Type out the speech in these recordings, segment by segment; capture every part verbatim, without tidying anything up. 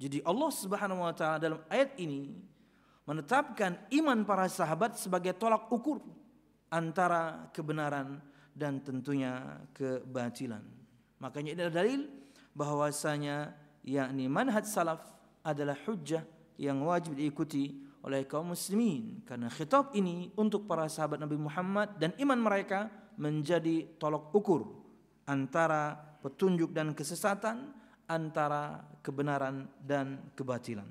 Jadi Allah Subhanahu wa taala dalam ayat ini menetapkan iman para sahabat sebagai tolak ukur antara kebenaran dan tentunya kebatilan. Makanya ini adalah dalil bahwasanya yakni manhaj salaf adalah hujjah yang wajib diikuti oleh kaum muslimin, karena khitab ini untuk para sahabat Nabi Muhammad dan iman mereka menjadi tolak ukur antara petunjuk dan kesesatan, antara kebenaran dan kebatilan.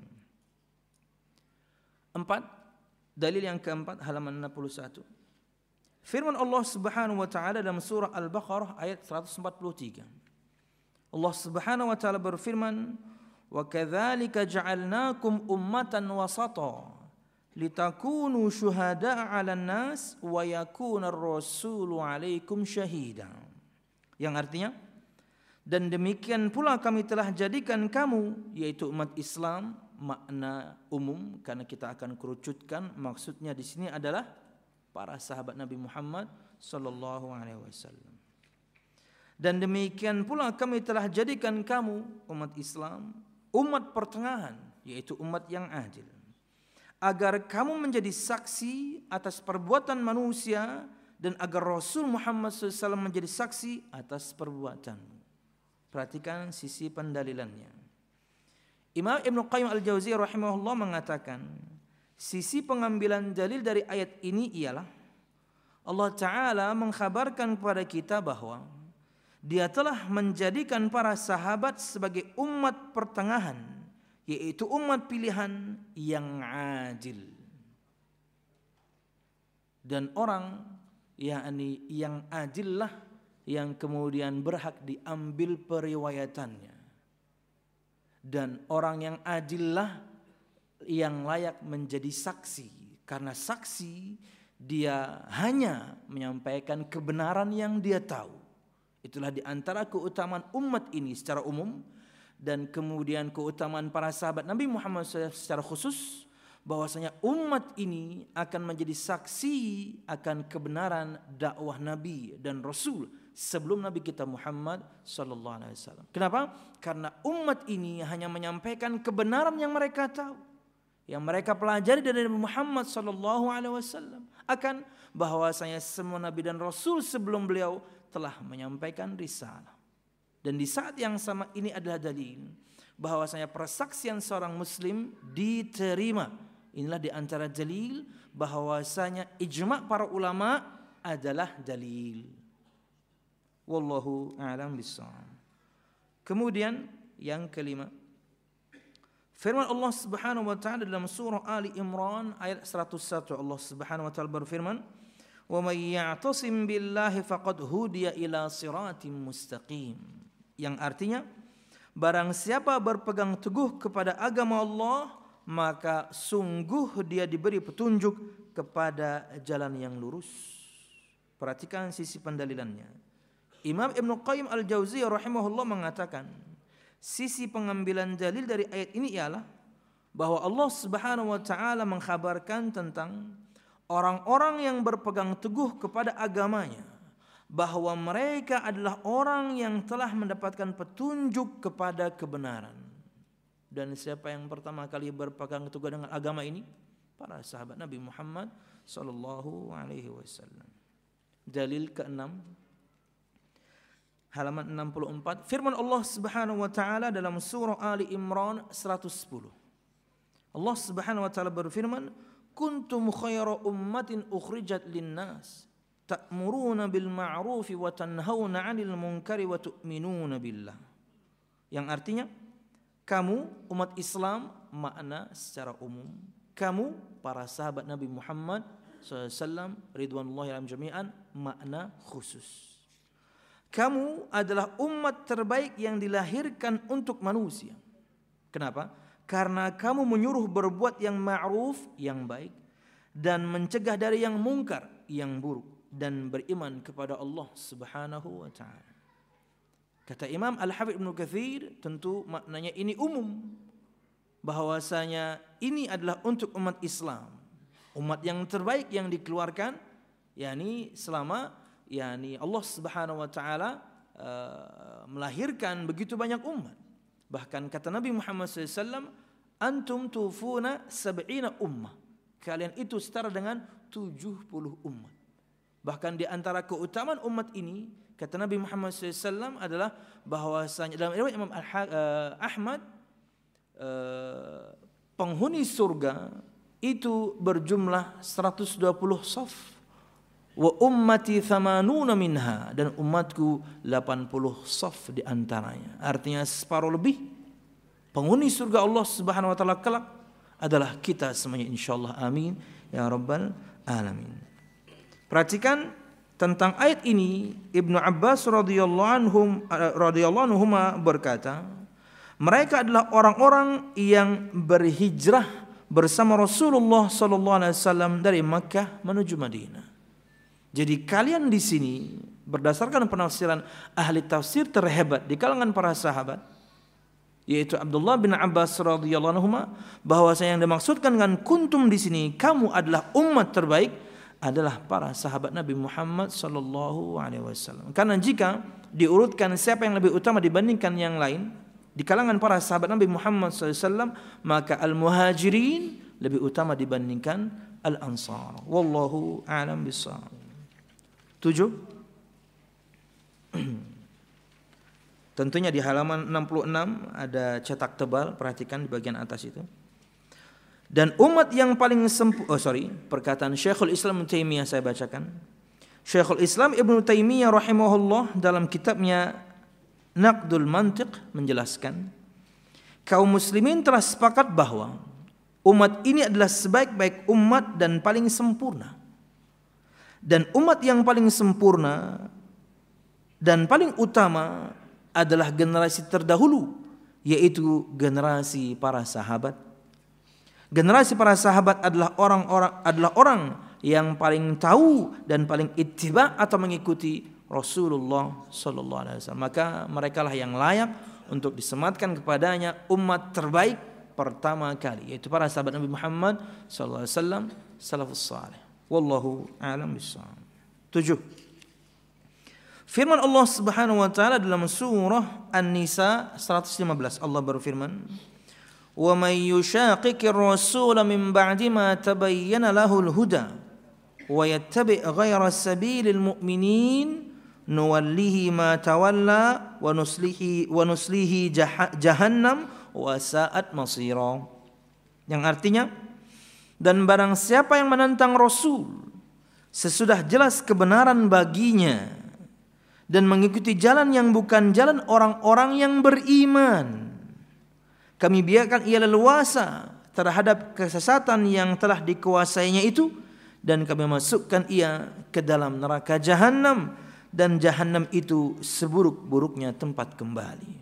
Empat, dalil yang keempat halaman enam puluh satu. Firman Allah Subhanahu wa taala dalam surah Al-Baqarah ayat seratus empat puluh tiga. Allah Subhanahu wa taala berfirman, "Wa kadzalika ja'alnakum ummatan wasata litakunu syuhada'a 'alan nas wa yakuna ar-rasulu 'alaikum syahida." Yang artinya, dan demikian pula kami telah jadikan kamu, yaitu umat Islam, makna umum karena kita akan kerucutkan, maksudnya di sini adalah para sahabat Nabi Muhammad sallallahu alaihi wasallam. Dan demikian pula kami telah jadikan kamu, umat Islam, umat pertengahan, yaitu umat yang adil, agar kamu menjadi saksi atas perbuatan manusia dan agar Rasul Muhammad shallallahu alaihi wasallam menjadi saksi atas perbuatanmu. Perhatikan sisi pendalilannya. Imam Ibnu Qayyim Al-Jauziyah rahimahullah mengatakan, sisi pengambilan dalil dari ayat ini ialah Allah Ta'ala mengkhabarkan kepada kita bahwa Dia telah menjadikan para sahabat sebagai umat pertengahan, yaitu umat pilihan yang adil. Dan orang yakni yang adillah yang kemudian berhak diambil periwayatannya. Dan orang yang adillah yang layak menjadi saksi, karena saksi dia hanya menyampaikan kebenaran yang dia tahu. Itulah di antara keutamaan umat ini secara umum, dan kemudian keutamaan para sahabat Nabi Muhammad shallallahu alaihi wasallam secara khusus, bahwasanya umat ini akan menjadi saksi akan kebenaran dakwah Nabi dan Rasul sebelum Nabi kita Muhammad sallallahu alaihi wasallam. Kenapa? Karena umat ini hanya menyampaikan kebenaran yang mereka tahu, yang mereka pelajari dari Nabi Muhammad sallallahu alaihi wasallam, akan bahwasanya semua nabi dan rasul sebelum beliau telah menyampaikan risalah. Dan di saat yang sama ini adalah dalil bahwasanya persaksian seorang muslim diterima. Inilah di antara dalil bahwasanya ijma' para ulama adalah dalil. Wallahu a'lam bishawab. Kemudian yang kelima, firman Allah Subhanahu wa taala dalam surah Ali Imran ayat seratus satu. Allah Subhanahu wa taala berfirman, "Wa may ya'tasim billahi faqad hudiya ila siratim mustaqim." Yang artinya, barang siapa berpegang teguh kepada agama Allah, maka sungguh dia diberi petunjuk kepada jalan yang lurus. Perhatikan sisi pendalilannya. Imam Ibnu Qayyim Al-Jauziyah rahimahullah mengatakan, sisi pengambilan dalil dari ayat ini ialah bahwa Allah Subhanahu wa taala mengkhabarkan tentang orang-orang yang berpegang teguh kepada agamanya, bahwa mereka adalah orang yang telah mendapatkan petunjuk kepada kebenaran. Dan siapa yang pertama kali berpegang teguh dengan agama ini? Para sahabat Nabi Muhammad sallallahu alaihi wasallam. Dalil keenam, halaman enam puluh empat, firman Allah Subhanahu wa taala dalam surah Ali Imran seratus sepuluh. Allah Subhanahu wa taala berfirman, "Kuntum khaira ummatin ukhrijat lin-nas, ta'muruna bil ma'rufi wa tanhauna 'anil munkari wa tu'minuna billah." Yang artinya, kamu umat Islam, makna secara umum, kamu para sahabat Nabi Muhammad sallallahu alaihi wasallam ridwanullahi alaihim jami'an, makna khusus. Kamu adalah umat terbaik yang dilahirkan untuk manusia. Kenapa? Karena kamu menyuruh berbuat yang ma'ruf, yang baik, dan mencegah dari yang mungkar, yang buruk, dan beriman kepada Allah Subhanahu wa taala. Kata Imam Al-Hafidz Ibnu Katsir, tentu maknanya ini umum, bahwasanya ini adalah untuk umat Islam, umat yang terbaik yang dikeluarkan, yakni selama yakni Allah Subhanahu wa taala uh, melahirkan begitu banyak umat. Bahkan kata Nabi Muhammad shallallahu alaihi wasallam, antum tufuna sab'ina ummah. Kalian itu setara dengan tujuh puluh umat. Bahkan di antara keutamaan umat ini, kata Nabi Muhammad shallallahu alaihi wasallam adalah bahwasanya dalam riwayat Imam Ahmad, penghuni surga itu berjumlah seratus dua puluh saf. Wa ummati thamanuna minha, dan umatku delapan puluh saf di antaranya. Artinya separuh lebih penghuni surga Allah Subhanahu wa taala kelak adalah kita semuanya insyaallah. Amin ya rabbal alamin. Perhatikan tentang ayat ini, Ibnu Abbas radhiyallahu anhum radhiyallahu anhuma berkata, mereka adalah orang-orang yang berhijrah bersama Rasulullah sallallahu alaihi wasallam dari Makkah menuju Madinah. Jadi kalian di sini berdasarkan penafsiran ahli tafsir terhebat di kalangan para sahabat, yaitu Abdullah bin Abbas radhiyallahu anhu, bahwasanya yang dimaksudkan dengan kuntum di sini, kamu adalah umat terbaik, adalah para sahabat Nabi Muhammad sallallahu alaihi wasallam. Karena jika diurutkan siapa yang lebih utama dibandingkan yang lain di kalangan para sahabat Nabi Muhammad sallallahu alaihi wasallam, maka al-muhajirin lebih utama dibandingkan al-ansar. Wallahu a'lam bishawab. Tujuh. Tentunya di halaman enam puluh enam ada cetak tebal, perhatikan di bagian atas itu. Dan umat yang paling sempurna, oh sorry, perkataan Syekhul Islam Ibnu Taimiyah saya bacakan. Syekhul Islam Ibnu Taimiyah rahimahullah dalam kitabnya Naqdul Mantiq menjelaskan, kaum muslimin telah sepakat bahwa umat ini adalah sebaik-baik umat dan paling sempurna. Dan umat yang paling sempurna dan paling utama adalah generasi terdahulu, yaitu generasi para sahabat. Generasi para sahabat adalah orang-orang adalah orang yang paling tahu dan paling ittiba atau mengikuti Rasulullah sallallahu alaihi wasallam. Maka merekalah yang layak untuk disematkan kepadanya umat terbaik pertama kali, yaitu para sahabat Nabi Muhammad sallallahu alaihi wasallam, salafus salih. Wallahu a'lam bishawab. Tujuh. Firman Allah Subhanahu wa taala dalam surah An-Nisa seratus lima belas, Allah berfirman, "Wa may yushaqiqir rasula min ba'di ma tabayyana lahul huda wa yattabi' ghayra sabilil mu'minin nuwallihi ma tawalla wa nuslihi wa nuslihi jahannam wa sa'at masira." Yang artinya, dan barang siapa yang menentang Rasul sesudah jelas kebenaran baginya dan mengikuti jalan yang bukan jalan orang-orang yang beriman, kami biarkan ia leluasa terhadap kesesatan yang telah dikuasainya itu, dan kami masukkan ia ke dalam neraka Jahannam, dan Jahannam itu seburuk-buruknya tempat kembali.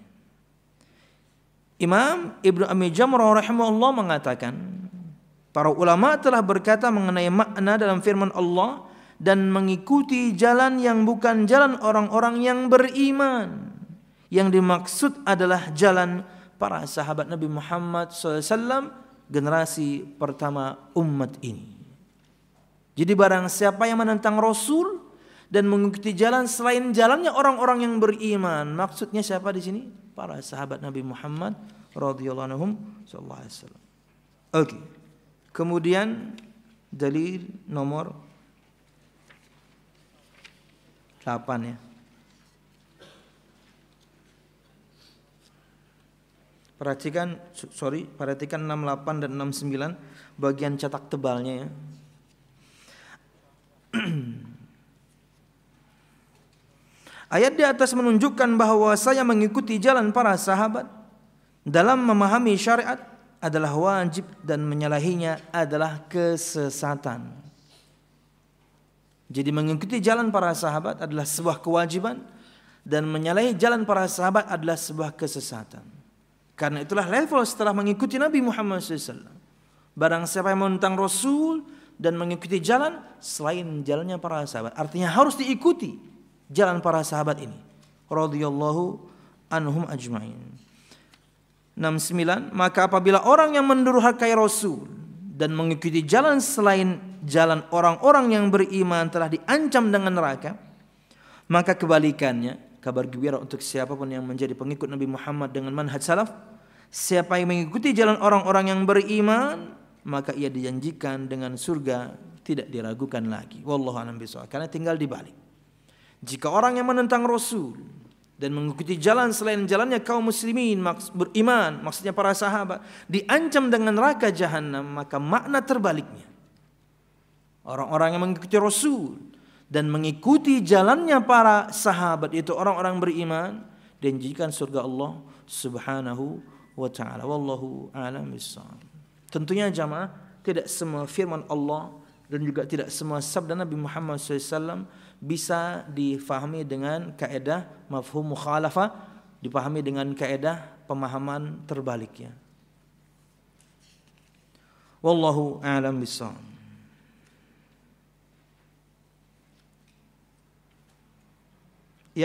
Imam Ibnu Abi Jamrah rahimahullah mengatakan, para ulama telah berkata mengenai makna dalam firman Allah, dan mengikuti jalan yang bukan jalan orang-orang yang beriman. Yang dimaksud adalah jalan para sahabat Nabi Muhammad shallallahu alaihi wasallam, generasi pertama umat ini. Jadi barang siapa yang menentang Rasul dan mengikuti jalan selain jalannya orang-orang yang beriman, maksudnya siapa di sini? Para sahabat Nabi Muhammad radhiyallahu anhum sallallahu alaihi wasallam. Oke. Kemudian dalil nomor delapan ya. Perhatikan, sorry, perhatikan enam puluh delapan dan enam puluh sembilan bagian cetak tebalnya ya. Ayat di atas menunjukkan bahwa saya mengikuti jalan para sahabat dalam memahami syariat adalah wajib, dan menyalahinya adalah kesesatan. Jadi mengikuti jalan para sahabat adalah sebuah kewajiban, dan menyalahi jalan para sahabat adalah sebuah kesesatan. Karena itulah level setelah mengikuti Nabi Muhammad shallallahu alaihi wasallam. Barang siapa yang menentang Rasul dan mengikuti jalan selain jalannya para sahabat, artinya harus diikuti jalan para sahabat ini radhiyallahu anhum ajma'in. enam puluh sembilan, maka apabila orang yang mendurhakai Rasul dan mengikuti jalan selain jalan orang-orang yang beriman telah diancam dengan neraka, maka kebalikannya, kabar gembira untuk siapapun yang menjadi pengikut Nabi Muhammad dengan manhaj salaf. Siapa yang mengikuti jalan orang-orang yang beriman, maka ia dijanjikan dengan surga, tidak diragukan lagi. Wallahu a'lam bishawab. Karena tinggal dibalik. Jika orang yang menentang Rasul dan mengikuti jalan selain jalannya kaum muslimin maks- beriman, maksudnya para sahabat, diancam dengan neraka jahanam, maka makna terbaliknya. Orang-orang yang mengikuti Rasul dan mengikuti jalannya para sahabat, itu orang-orang beriman, dijanjikan surga Allah Subhanahu wa ta'ala. Wallahu a'lam bishawab. Tentunya jamaah, tidak semua firman Allah dan juga tidak semua sabda Nabi Muhammad shallallahu alaihi wasallam bisa difahami dengan kaedah mafhum mukhalafah, dipahami dengan kaedah pemahaman terbaliknya. Wallahu a'lam bishawab. Ya.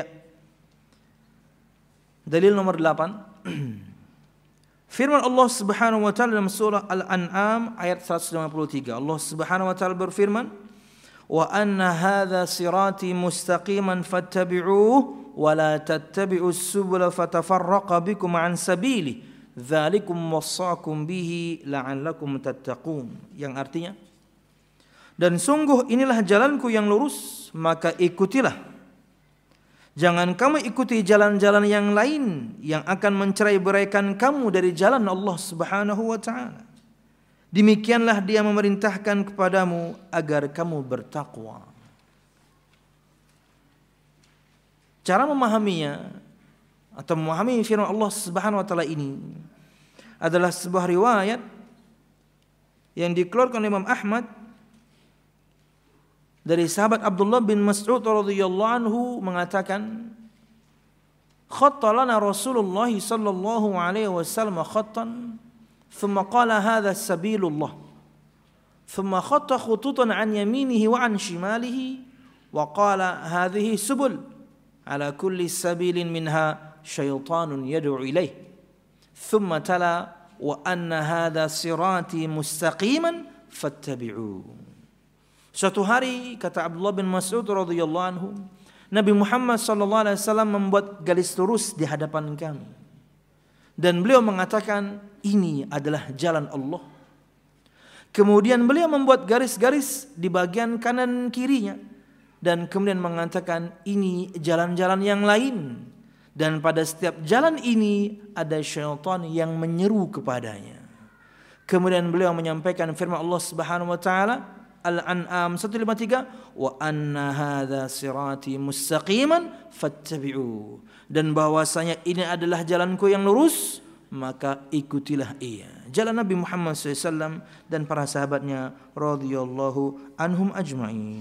Dalil nomor delapan. Firman Allah Subhanahu wa taala dalam surah Al-An'am ayat seratus lima puluh tiga. Allah Subhanahu wa taala berfirman, "Wa anna hadza sirati mustaqiman fattabi'uhu wa la tattabi'us subula fatafarraqa bikum an sabili. Dzalikum wassaakum bihi la'allakum tattaqun." Yang artinya, dan sungguh inilah jalanku yang lurus, maka ikutilah. Jangan kamu ikuti jalan-jalan yang lain yang akan mencerai-beraikan kamu dari jalan Allah Subhanahu wa taala. Demikianlah Dia memerintahkan kepadamu agar kamu bertakwa. Cara memahaminya atau memahami firman Allah Subhanahu wa taala ini adalah sebuah riwayat yang dikeluarkan oleh Imam Ahmad dari sahabat Abdullah bin Mas'ud radhiyallahu anhu mengatakan, khatta lana Rasulullah sallallahu alaihi wasallam khattan thumma qala hadha sabilullah thumma khatta khututan an yaminihi wa an shimalihi wa qala hadhihi subul ala kulli sabilin minha syaitanun yad'u ilaih thumma tala wa anna hadha sirati mustaqiman fattabi'uhu. Suatu hari, kata Abdullah bin Mas'ud radhiyallahu anhu, Nabi Muhammad sallallahu alaihi wasallam membuat garis lurus di hadapan kami. Dan beliau mengatakan, ini adalah jalan Allah. Kemudian beliau membuat garis-garis di bagian kanan kirinya. Dan kemudian mengatakan, ini jalan-jalan yang lain. Dan pada setiap jalan ini ada syaitan yang menyeru kepadanya. Kemudian beliau menyampaikan firman Allah Subhanahu wa taala, Al-An'am seratus lima puluh tiga, wa anna hadza sirati mustaqiman fattabi'u, dan bahwasanya ini adalah jalanku yang lurus, maka ikutilah ia. Jalan Nabi Muhammad shallallahu alaihi wasallam dan para sahabatnya radhiyallahu anhum ajma'in.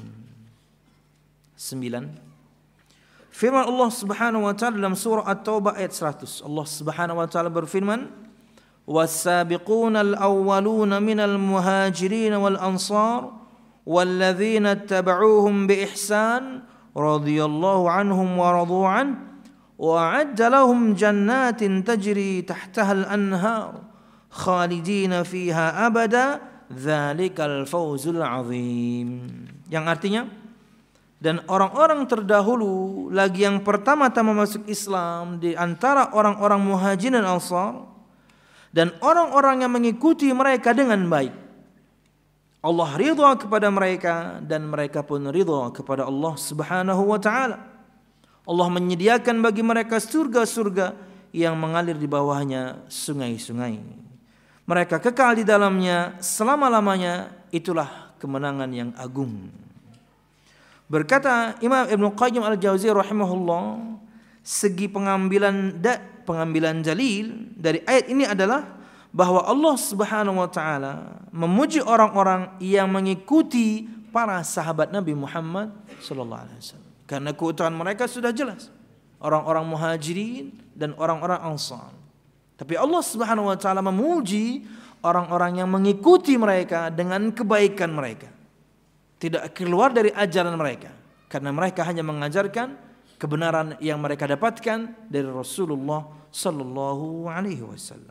Sembilan. Firman Allah Subhanahu wa taala dalam surah At-Taubah ayat seratus. Allah Subhanahu wa taala berfirman, was-sabiqunal awwaluna minal muhajirin wal ansar والذين اتبعوهم بإحسان رضي الله عنهم ورضوا عنه وأعد لهم جنات تجري تحتها الأنهار خالدين فيها أبدا ذلك الفوز العظيم. Yang artinya, dan orang-orang terdahulu lagi yang pertama-tama masuk Islam di antara orang-orang muhajirin dan ansar dan orang-orang yang mengikuti mereka dengan baik, Allah ridha kepada mereka dan mereka pun ridha kepada Allah Subhanahu wa taala. Allah menyediakan bagi mereka surga-surga yang mengalir di bawahnya sungai-sungai. Mereka kekal di dalamnya selama-lamanya, itulah kemenangan yang agung. Berkata Imam Ibnu Qayyim Al-Jauziyah rahimahullah, segi pengambilan da, pengambilan dalil dari ayat ini adalah bahwa Allah Subhanahu wa taala memuji orang-orang yang mengikuti para sahabat Nabi Muhammad sallallahu alaihi wasallam. Karena keutamaan mereka sudah jelas. Orang-orang muhajirin dan orang-orang ansar. Tapi Allah Subhanahu wa taala memuji orang-orang yang mengikuti mereka dengan kebaikan mereka. Tidak keluar dari ajaran mereka, karena mereka hanya mengajarkan kebenaran yang mereka dapatkan dari Rasulullah sallallahu alaihi wasallam.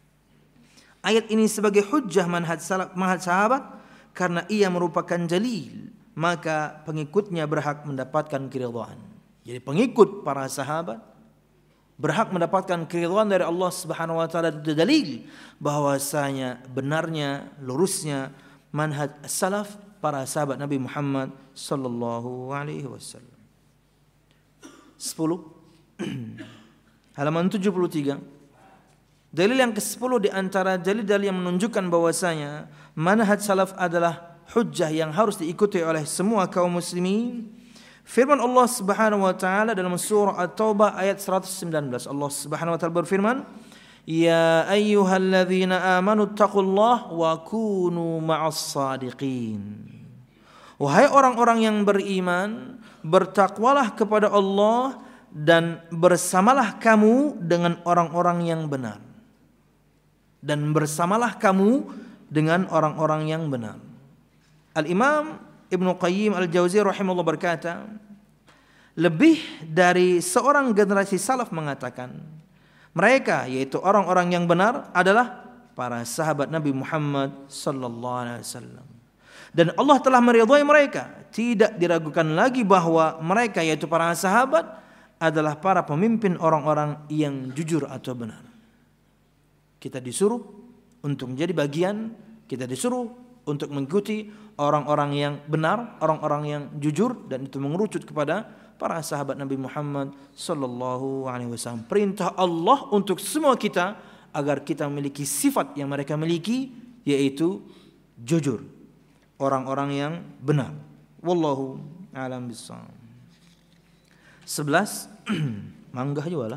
Ayat ini sebagai hujjah manhaj salaf, manhaj sahabat, karena ia merupakan dalil, maka pengikutnya berhak mendapatkan keridhaan. Jadi pengikut para sahabat berhak mendapatkan keridhaan dari Allah Subhanahu wa taala, dalil bahwasanya benarnya, lurusnya manhaj salaf para sahabat Nabi Muhammad sallallahu alaihi wasallam. sepuluh halaman tujuh puluh tiga. Dalil yang kesepuluh di antara dalil-dalil yang menunjukkan bahwasanya manhaj salaf adalah hujjah yang harus diikuti oleh semua kaum muslimin. Firman Allah Subhanahu wa taala dalam surah At-Taubah ayat seratus sembilan belas. Allah Subhanahu wa taala berfirman, "Ya ayyuhalladzina amanu taqullaha wa kunu ma'as shadiqin." Wahai orang-orang yang beriman, bertakwalah kepada Allah dan bersamalah kamu dengan orang-orang yang benar. Dan bersamalah kamu dengan orang-orang yang benar. Al-Imam Ibnu Qayyim Al-Jauziyah rahimahullah berkata, lebih dari seorang generasi salaf mengatakan, mereka yaitu orang-orang yang benar adalah para sahabat Nabi Muhammad sallallahu alaihi wasallam. Dan Allah telah meridhai mereka. Tidak diragukan lagi bahwa mereka yaitu para sahabat adalah para pemimpin orang-orang yang jujur atau benar. Kita disuruh untuk menjadi bagian, kita disuruh untuk mengikuti orang-orang yang benar, orang-orang yang jujur, dan itu mengerucut kepada para sahabat Nabi Muhammad sallallahu alaihi wasallam. Perintah Allah untuk semua kita agar kita memiliki sifat yang mereka miliki, yaitu jujur, orang-orang yang benar. Wallahu a'lam bishawab. sebelas Mangga juga lah.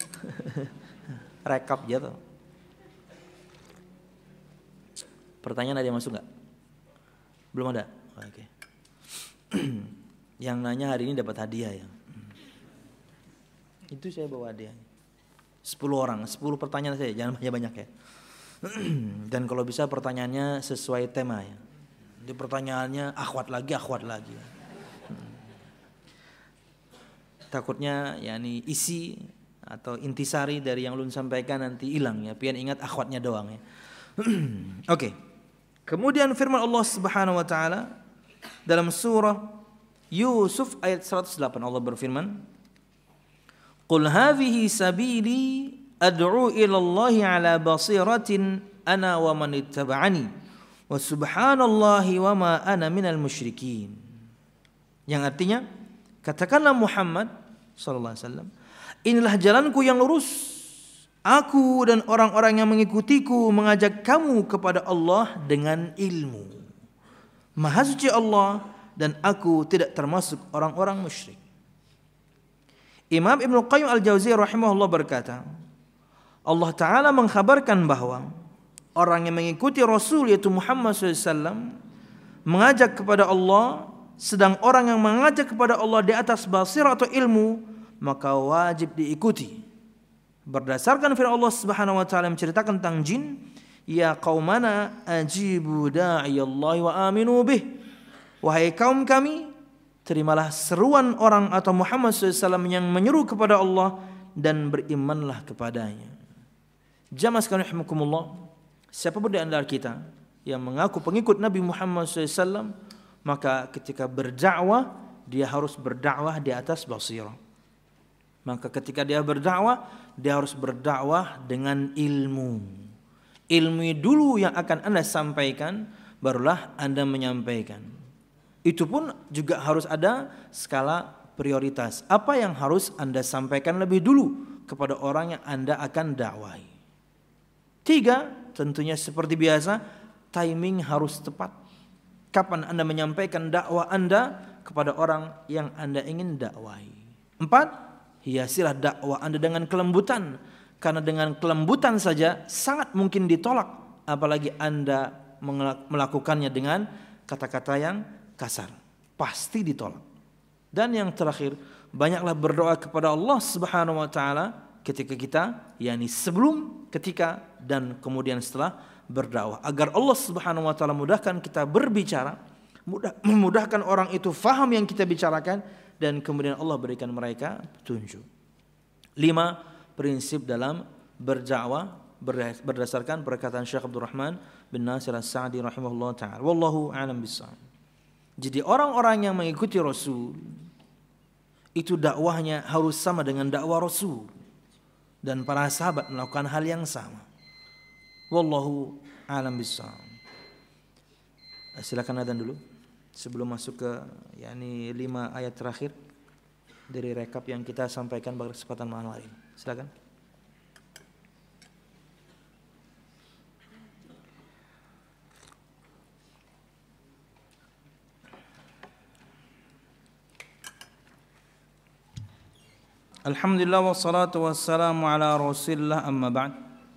Rekap aja tuh. Pertanyaan ada yang masuk nggak? Belum ada? Oke. Yang nanya hari ini dapat hadiah ya. Itu saya bawa hadiah. sepuluh orang, sepuluh pertanyaan saya, jangan banyak-banyak ya. Dan kalau bisa pertanyaannya sesuai tema ya. Jadi pertanyaannya akhwat lagi, akhwat lagi. Takutnya yakni isi atau intisari dari yang ulun sampaikan nanti hilang ya. Pian ingat akhwatnya doang ya. Oke. Okay. Kemudian firman Allah Subhanahu wa taala dalam surah Yusuf ayat seratus delapan, Allah berfirman, "Qul hadhihi sabili ad'u ila Allah 'ala basiratin ana wa man ittaba'ani wa subhanallahi wa ma ana minal musyrikin." Yang artinya, katakanlah Muhammad sallallahu alaihi wasallam, inilah jalanku yang lurus. Aku dan orang-orang yang mengikutiku mengajak kamu kepada Allah dengan ilmu. Maha suci Allah dan aku tidak termasuk orang-orang musyrik. Imam Ibnu Qayyim Al-Jauziyah rahimahullah berkata, Allah Ta'ala mengkhabarkan bahwa orang yang mengikuti Rasul yaitu Muhammad sallallahu alaihi wasallam mengajak kepada Allah, sedang orang yang mengajak kepada Allah di atas basirah atau ilmu, maka wajib diikuti. Berdasarkan firman Allah Subhanahu wa taala menceritakan tentang jin, ya qaumana ajibu da'iyallahi wa aminu bih. Wahai kaum kami, terimalah seruan orang atau Muhammad sallallahu alaihi wasallam yang menyeru kepada Allah dan berimanlah kepadanya. Jamaah sekalian rahimakumullah, siapapun di antara kita yang mengaku pengikut Nabi Muhammad sallallahu alaihi wasallam, maka ketika berdakwah dia harus berdakwah di atas basirah. Maka ketika dia berdakwah, dia harus berdakwah dengan ilmu. Ilmu dulu yang akan Anda sampaikan, barulah Anda menyampaikan. Itu pun juga harus ada skala prioritas. Apa yang harus Anda sampaikan lebih dulu kepada orang yang Anda akan dakwahi. Tiga, tentunya seperti biasa, timing harus tepat. Kapan Anda menyampaikan dakwah Anda kepada orang yang Anda ingin dakwahi. Empat, hiasilah dakwah Anda dengan kelembutan, karena dengan kelembutan saja sangat mungkin ditolak, apalagi Anda melakukannya dengan kata-kata yang kasar, pasti ditolak. Dan yang terakhir, banyaklah berdoa kepada Allah Subhanahu wa taala ketika kita, yakni sebelum, ketika, dan kemudian setelah berdakwah, agar Allah Subhanahu wa taala mudahkan kita berbicara, mudah, memudahkan orang itu faham yang kita bicarakan, dan kemudian Allah berikan mereka petunjuk. Lima prinsip dalam berdakwah berdasarkan perkataan Syekh Abdul Rahman bin Nasir As-Sa'di rahimahullah ta'ala. Wallahu a'lam bishawab. Jadi orang-orang yang mengikuti Rasul itu dakwahnya harus sama dengan dakwah Rasul, dan para sahabat melakukan hal yang sama. Wallahu a'lam bishawab. Silakan adzan dulu sebelum masuk ke yakni lima ayat terakhir dari rekap yang kita sampaikan pada kesempatan malam hari. Silakan. Alhamdulillah wassalatu wassalamu ala Rasulillah, amma ba'd.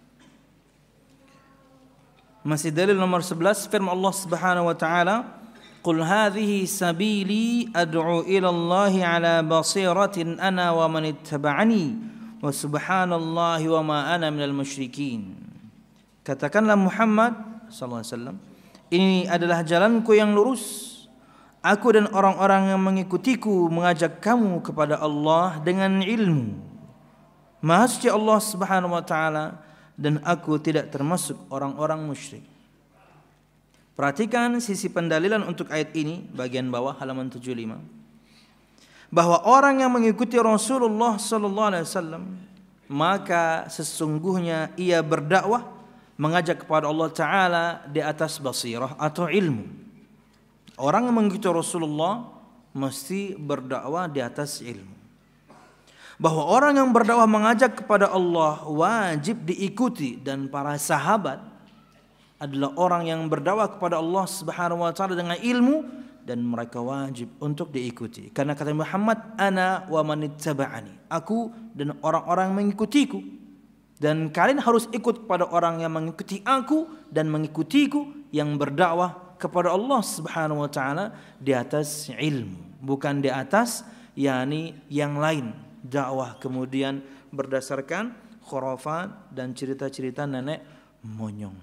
Masih dalil nomor sebelas, firman Allah Subhanahu wa taala, "Qul hadhihi sabili ad'u ila Allah ala basiratin ana wa man ittaba'ani wa subhanallahi wa ma ana minal musyrikin." Katakanlah Muhammad sallallahu alaihi wasallam, ini adalah jalanku yang lurus. Aku dan orang-orang yang mengikutiku mengajak kamu kepada Allah dengan ilmu. Maha suci Allah Subhanahu wa taala, dan aku tidak termasuk orang-orang musyrik. Perhatikan sisi pendalilan untuk ayat ini bagian bawah halaman tujuh puluh lima. Bahwa orang yang mengikuti Rasulullah sallallahu alaihi wasallam, maka sesungguhnya ia berdakwah mengajak kepada Allah taala di atas basirah atau ilmu. Orang yang mengikuti Rasulullah mesti berdakwah di atas ilmu. Bahwa orang yang berdakwah mengajak kepada Allah wajib diikuti, dan para sahabat adalah orang yang berdakwah kepada Allah Subhanahu wa taala dengan ilmu, dan mereka wajib untuk diikuti. Karena kata Muhammad, ana wa man ittaba'ani, aku dan orang-orang mengikutiku. Dan kalian harus ikut kepada orang yang mengikuti aku dan mengikutiku yang berdakwah kepada Allah Subhanahu wa taala di atas ilmu, bukan di atas yakni yang lain, dakwah kemudian berdasarkan khurafat dan cerita-cerita nenek monyong.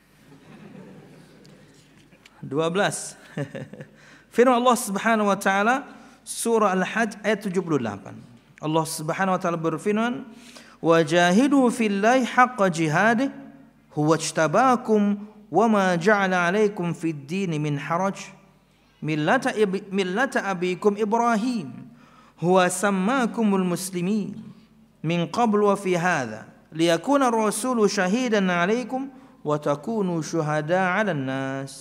dua belas. Firman Allah Subhanahu wa taala surah Al-Hajj ayat tujuh puluh delapan. Allah Subhanahu wa taala berfirman, "Wajahidu fillahi haqqa jihadih huwa ijtabakum وَمَا جَعَلَ عَلَيْكُمْ فِي الدِّينِ مِنْ حَرَجٍ مِلَّةَ أَبِيكُمْ إِبْرَاهِيمَ هُوَ سَمَّاكُمُ الْمُسْلِمِينَ مِنْ قَبْلُ وَفِي هَذَا لِيَكُونَ الرَّسُولُ شَهِيدًا عَلَيْكُمْ وَتَكُونُوا شُهَدَاءَ عَلَى النَّاسِ."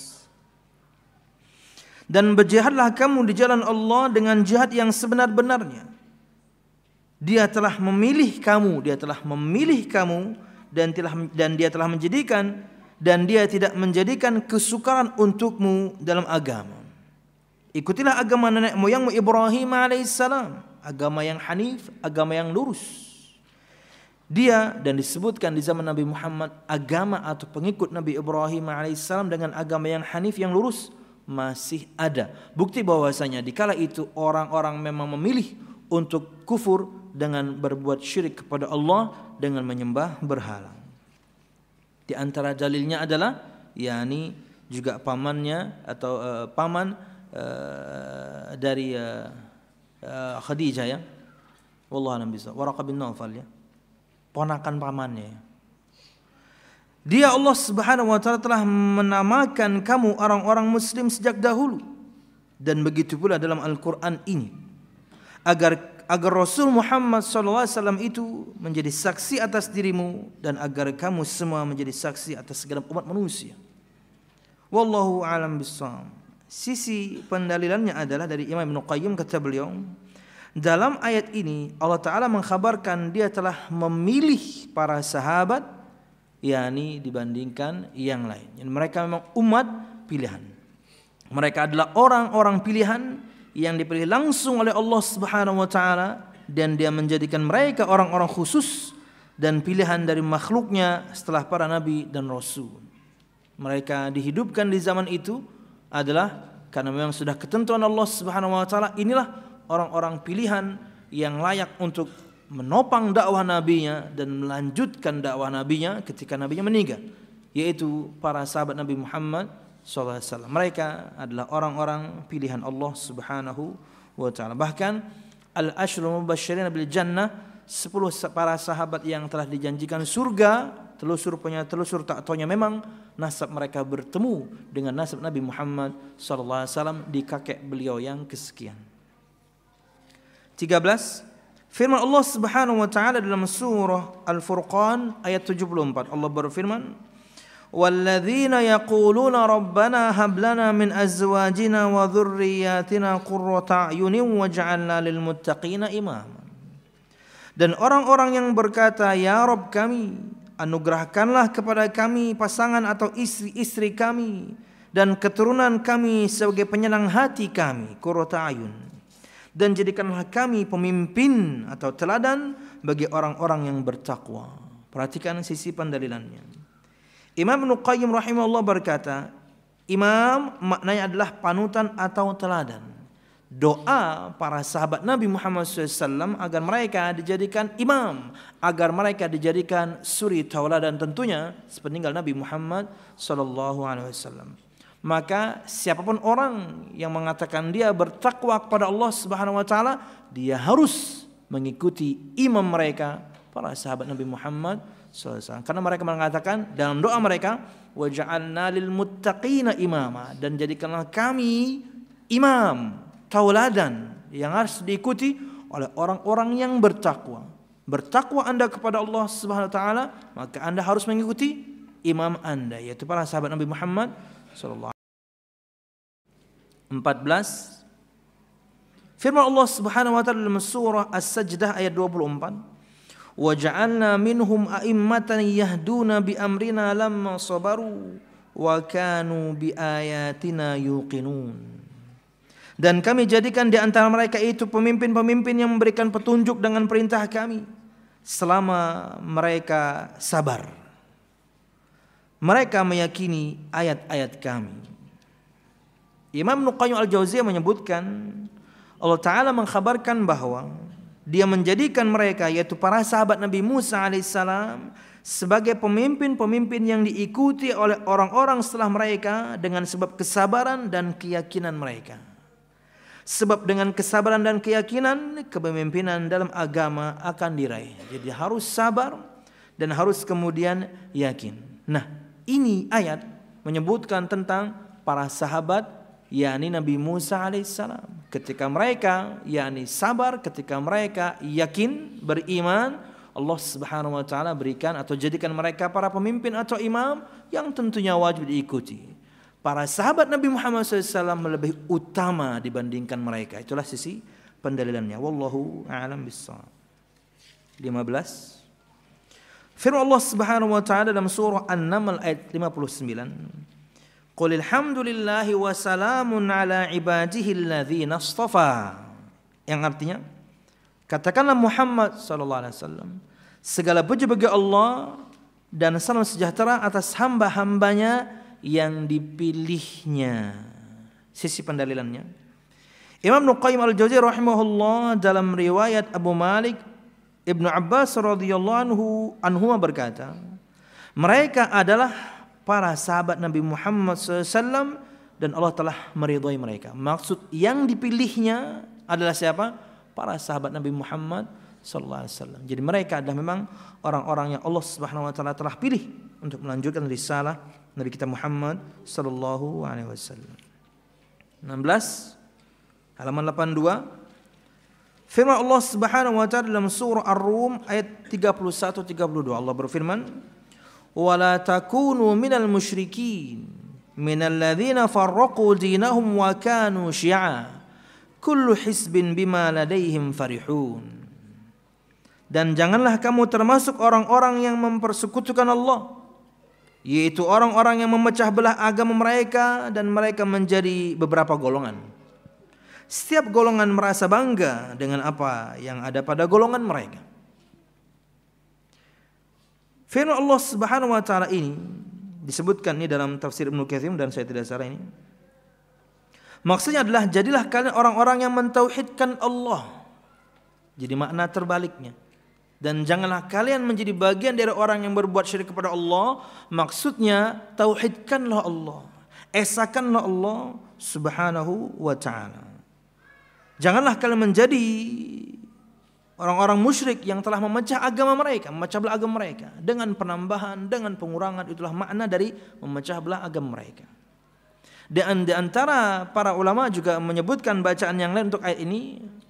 Dan berjihadlah kamu di jalan Allah dengan jihad yang sebenar-benarnya. Dia telah memilih kamu, dia telah memilih kamu dan telah dan dia telah menjadikan dan dia tidak menjadikan kesukaran untukmu dalam agama. Ikutilah agama nenek moyangmu Ibrahim alaihissalam, agama yang hanif, agama yang lurus. Dia, dan disebutkan di zaman Nabi Muhammad, agama atau pengikut Nabi Ibrahim alaihissalam dengan agama yang hanif, yang lurus masih ada. Bukti bahwasanya dikala itu orang-orang memang memilih untuk kufur dengan berbuat syirik kepada Allah dengan menyembah berhala. Di antara dalilnya adalah yakni juga pamannya atau uh, paman uh, dari uh, uh, Khadijah ya. Wallahu a'lam bishawab. Waraqah bin Nawfal ya. Ponakan pamannya. Dia Allah Subhanahu wa taala telah menamakan kamu orang-orang muslim sejak dahulu. Dan begitu pula dalam Al-Qur'an ini. Agar agar Rasul Muhammad sallallahu alaihi wasallam itu menjadi saksi atas dirimu, dan agar kamu semua menjadi saksi atas segala umat manusia. Wallahu a'lam bishawab. Sisi pendalilannya adalah dari Imam Ibnu Qayyim, kata beliau, dalam ayat ini Allah Ta'ala mengkhabarkan dia telah memilih para sahabat yakni dibandingkan yang lain. Dan mereka memang umat pilihan. Mereka adalah orang-orang pilihan yang dipilih langsung oleh Allah Subhanahu wa taala, dan dia menjadikan mereka orang-orang khusus dan pilihan dari makhluknya setelah para nabi dan rasul. Mereka dihidupkan di zaman itu adalah karena memang sudah ketentuan Allah Subhanahu wa taala, inilah orang-orang pilihan yang layak untuk menopang dakwah nabinya dan melanjutkan dakwah nabinya ketika nabinya meninggal, yaitu para sahabat Nabi Muhammad sallallahu alaihi wasallam. Mereka adalah orang-orang pilihan Allah Subhanahu wa taala. Bahkan al-asyrul mubasysyirin bil jannah, sepuluh para sahabat yang telah dijanjikan surga, telusur punya telusur tak taunya memang nasab mereka bertemu dengan nasab Nabi Muhammad sallallahu alaihi wasallam di kakek beliau yang kesekian. tiga belas. Firman Allah Subhanahu wa taala dalam surah Al-Furqan ayat tujuh puluh empat. Allah berfirman, "Walladzina yaquluna rabbana hab lana min azwajina wa dhurriyyatina qurrata a'yunin waj'alna lil muttaqina imama." Dan orang-orang yang berkata, "Ya Rabb kami, anugerahkanlah kepada kami pasangan atau istri-istri kami dan keturunan kami sebagai penyenang hati kami, qurrata a'yun. Dan jadikanlah kami pemimpin atau teladan bagi orang-orang yang bertakwa." Perhatikan sisi pendalilannya. Imam Ibnu Qayyim rahimahullah berkata, imam maknanya adalah panutan atau teladan. Doa para sahabat Nabi Muhammad shallallahu alaihi wasallam agar mereka dijadikan imam, agar mereka dijadikan suri tauladan tentunya sepeninggal Nabi Muhammad sallallahu alaihi wasallam. Maka siapapun orang yang mengatakan dia bertakwa kepada Allah Subhanahu wa taala, dia harus mengikuti imam mereka, para sahabat Nabi Muhammad sallallahu alaihi wasallam. Karena mereka mengatakan dalam doa mereka, waj'alna lil muttaqina imama, dan jadikanlah kami imam, tauladan yang harus diikuti oleh orang-orang yang bertakwa. Bertakwa Anda kepada Allah Subhanahu wa taala, maka Anda harus mengikuti imam Anda, yaitu para sahabat Nabi Muhammad sallallahu alaihi wasallam. empat belas. Firman Allah Subhanahu wa taala dalam surah As-Sajdah ayat dua puluh empat, "Wa ja'alna minhum a'immatan yahduna bi amrina lamma sabaru wa kanu bi ayatina yuqinun." Dan kami jadikan di antara mereka itu pemimpin-pemimpin yang memberikan petunjuk dengan perintah kami selama mereka sabar. Mereka meyakini ayat-ayat kami. Imam Ibnu Qayyim Al-Jauziyah menyebutkan, Allah Ta'ala mengkhabarkan bahwa Dia menjadikan mereka, yaitu para sahabat Nabi Musa alaihissalam, sebagai pemimpin-pemimpin yang diikuti oleh orang-orang setelah mereka dengan sebab kesabaran dan keyakinan mereka. Sebab dengan kesabaran dan keyakinan, kepemimpinan dalam agama akan diraih. Jadi harus sabar dan harus kemudian yakin. Nah, ini ayat menyebutkan tentang para sahabat, yakni Nabi Musa alaihissalam. Ketika mereka yakni sabar, ketika mereka yakin, beriman, Allah Subhanahu wa taala berikan atau jadikan mereka para pemimpin atau imam yang tentunya wajib diikuti. Para sahabat Nabi Muhammad shallallahu alaihi wasallam lebih utama dibandingkan mereka. Itulah sisi pendalilannya. Wallahu a'lam bissawab. lima belas. Firman Allah Subhanahu wa taala dalam surah An-Naml ayat lima puluh sembilan. Qul alhamdulillahi wa salamun ala ibadihi alladzina istafa. Yang artinya, katakanlah Muhammad sallallahu alaihi wasallam, segala puji bagi Allah dan salam sejahtera atas hamba-hambanya yang dipilihnya. Sisi pendalilannya, Imam Ibnu Qayyim Al-Jauziyah rahimahullah dalam riwayat Abu Malik Ibnu Abbas radhiyallahu anhu anhuma berkata, mereka adalah para sahabat Nabi Muhammad shallallahu alaihi wasallam dan Allah telah meridhai mereka. Maksud yang dipilihnya adalah siapa? Para sahabat Nabi Muhammad sallallahu alaihi wasallam. Jadi mereka adalah memang orang-orang yang Allah Subhanahu wa taala telah pilih untuk melanjutkan risalah Nabi kita Muhammad sallallahu alaihi wasallam. enam belas halaman delapan puluh dua. Firman Allah Subhanahu wa taala dalam surah Ar-Rum ayat tiga puluh satu tiga puluh dua. Allah berfirman, "Wa la takunu minal musyrikin minal ladzina farraqu dinahum wa kanu syi'a kullu hisbin bima ladaihim farihun." Dan janganlah kamu termasuk orang-orang yang mempersekutukan Allah, yaitu orang-orang yang memecah belah agama mereka dan mereka menjadi beberapa golongan. Setiap golongan merasa bangga dengan apa yang ada pada golongan mereka. Firman Allah Subhanahu wa taala ini disebutkan ini dalam tafsir Ibnu Katsir dan saya tidak salah ini. Maksudnya adalah jadilah kalian orang-orang yang mentauhidkan Allah. Jadi makna terbaliknya. Dan janganlah kalian menjadi bagian dari orang yang berbuat syirik kepada Allah. Maksudnya tauhidkanlah Allah, esakanlah Allah Subhanahu wa taala. Janganlah kalian menjadi orang-orang musyrik yang telah memecah agama mereka, memecah belah agama mereka dengan penambahan, dengan pengurangan. Itulah makna dari memecah belah agama mereka. Dan di antara para ulama juga menyebutkan bacaan yang lain untuk ayat ini,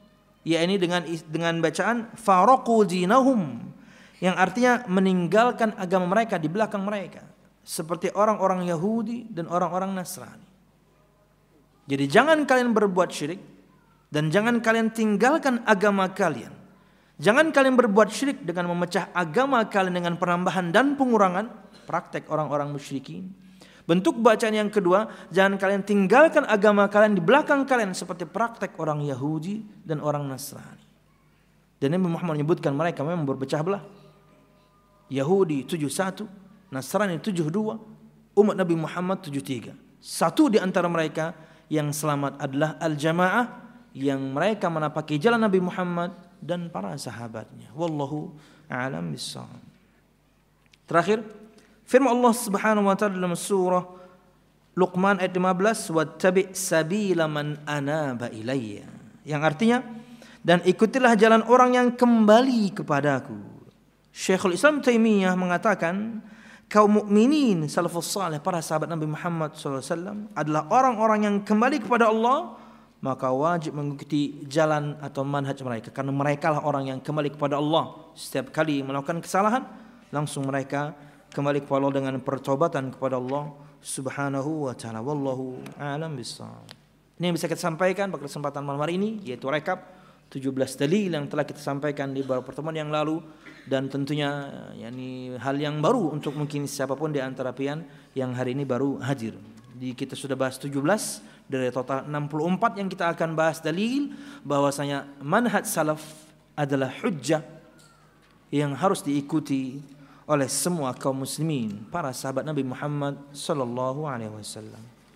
yakni dengan dengan bacaan faraqu dinahum, yang artinya meninggalkan agama mereka di belakang mereka, seperti orang-orang Yahudi dan orang-orang Nasrani. Jadi jangan kalian berbuat syirik dan jangan kalian tinggalkan agama kalian. Jangan kalian berbuat syirik dengan memecah agama kalian dengan penambahan dan pengurangan, praktek orang-orang musyrikin. Bentuk bacaan yang kedua, jangan kalian tinggalkan agama kalian di belakang kalian seperti praktek orang Yahudi dan orang Nasrani. Dan Nabi Muhammad menyebutkan mereka memang berpecah belah. Yahudi tujuh satu, Nasrani tujuh dua, umat Nabi Muhammad tujuh tiga. Satu di antara mereka yang selamat adalah al-jamaah, yang mereka menapaki jalan Nabi Muhammad dan para sahabatnya. Wallahu a'lam bissawab. Terakhir, firman Allah Subhanahu wa taala dalam surah Luqman ayat lima belas, wattabi' sabila man anaba ilayya, yang artinya dan ikutilah jalan orang yang kembali kepadaku. Syekhul Islam Taimiyah mengatakan kaum mukminin salafus saleh, para sahabat Nabi Muhammad shallallahu alaihi wasallam adalah orang-orang yang kembali kepada Allah, maka wajib mengikuti jalan atau manhaj mereka, karena mereka lah orang yang kembali kepada Allah. Setiap kali melakukan kesalahan, langsung mereka kembali kepada Allah dengan pertobatan kepada Allah Subhanahu wa taala. Wallahu a'lam bissawab. Ini yang bisa kita sampaikan pada kesempatan malam hari ini, yaitu rekap tujuh belas dalil yang telah kita sampaikan di beberapa pertemuan yang lalu, dan tentunya yakni hal yang baru untuk mungkin siapapun di antara pian yang hari ini baru hadir. Di kita sudah bahas tujuh belas dari total enam puluh empat yang kita akan bahas dalil bahwasanya manhaj salaf adalah hujjah yang harus diikuti oleh semua kaum muslimin, para sahabat Nabi Muhammad sallallahu alaihi wasallam.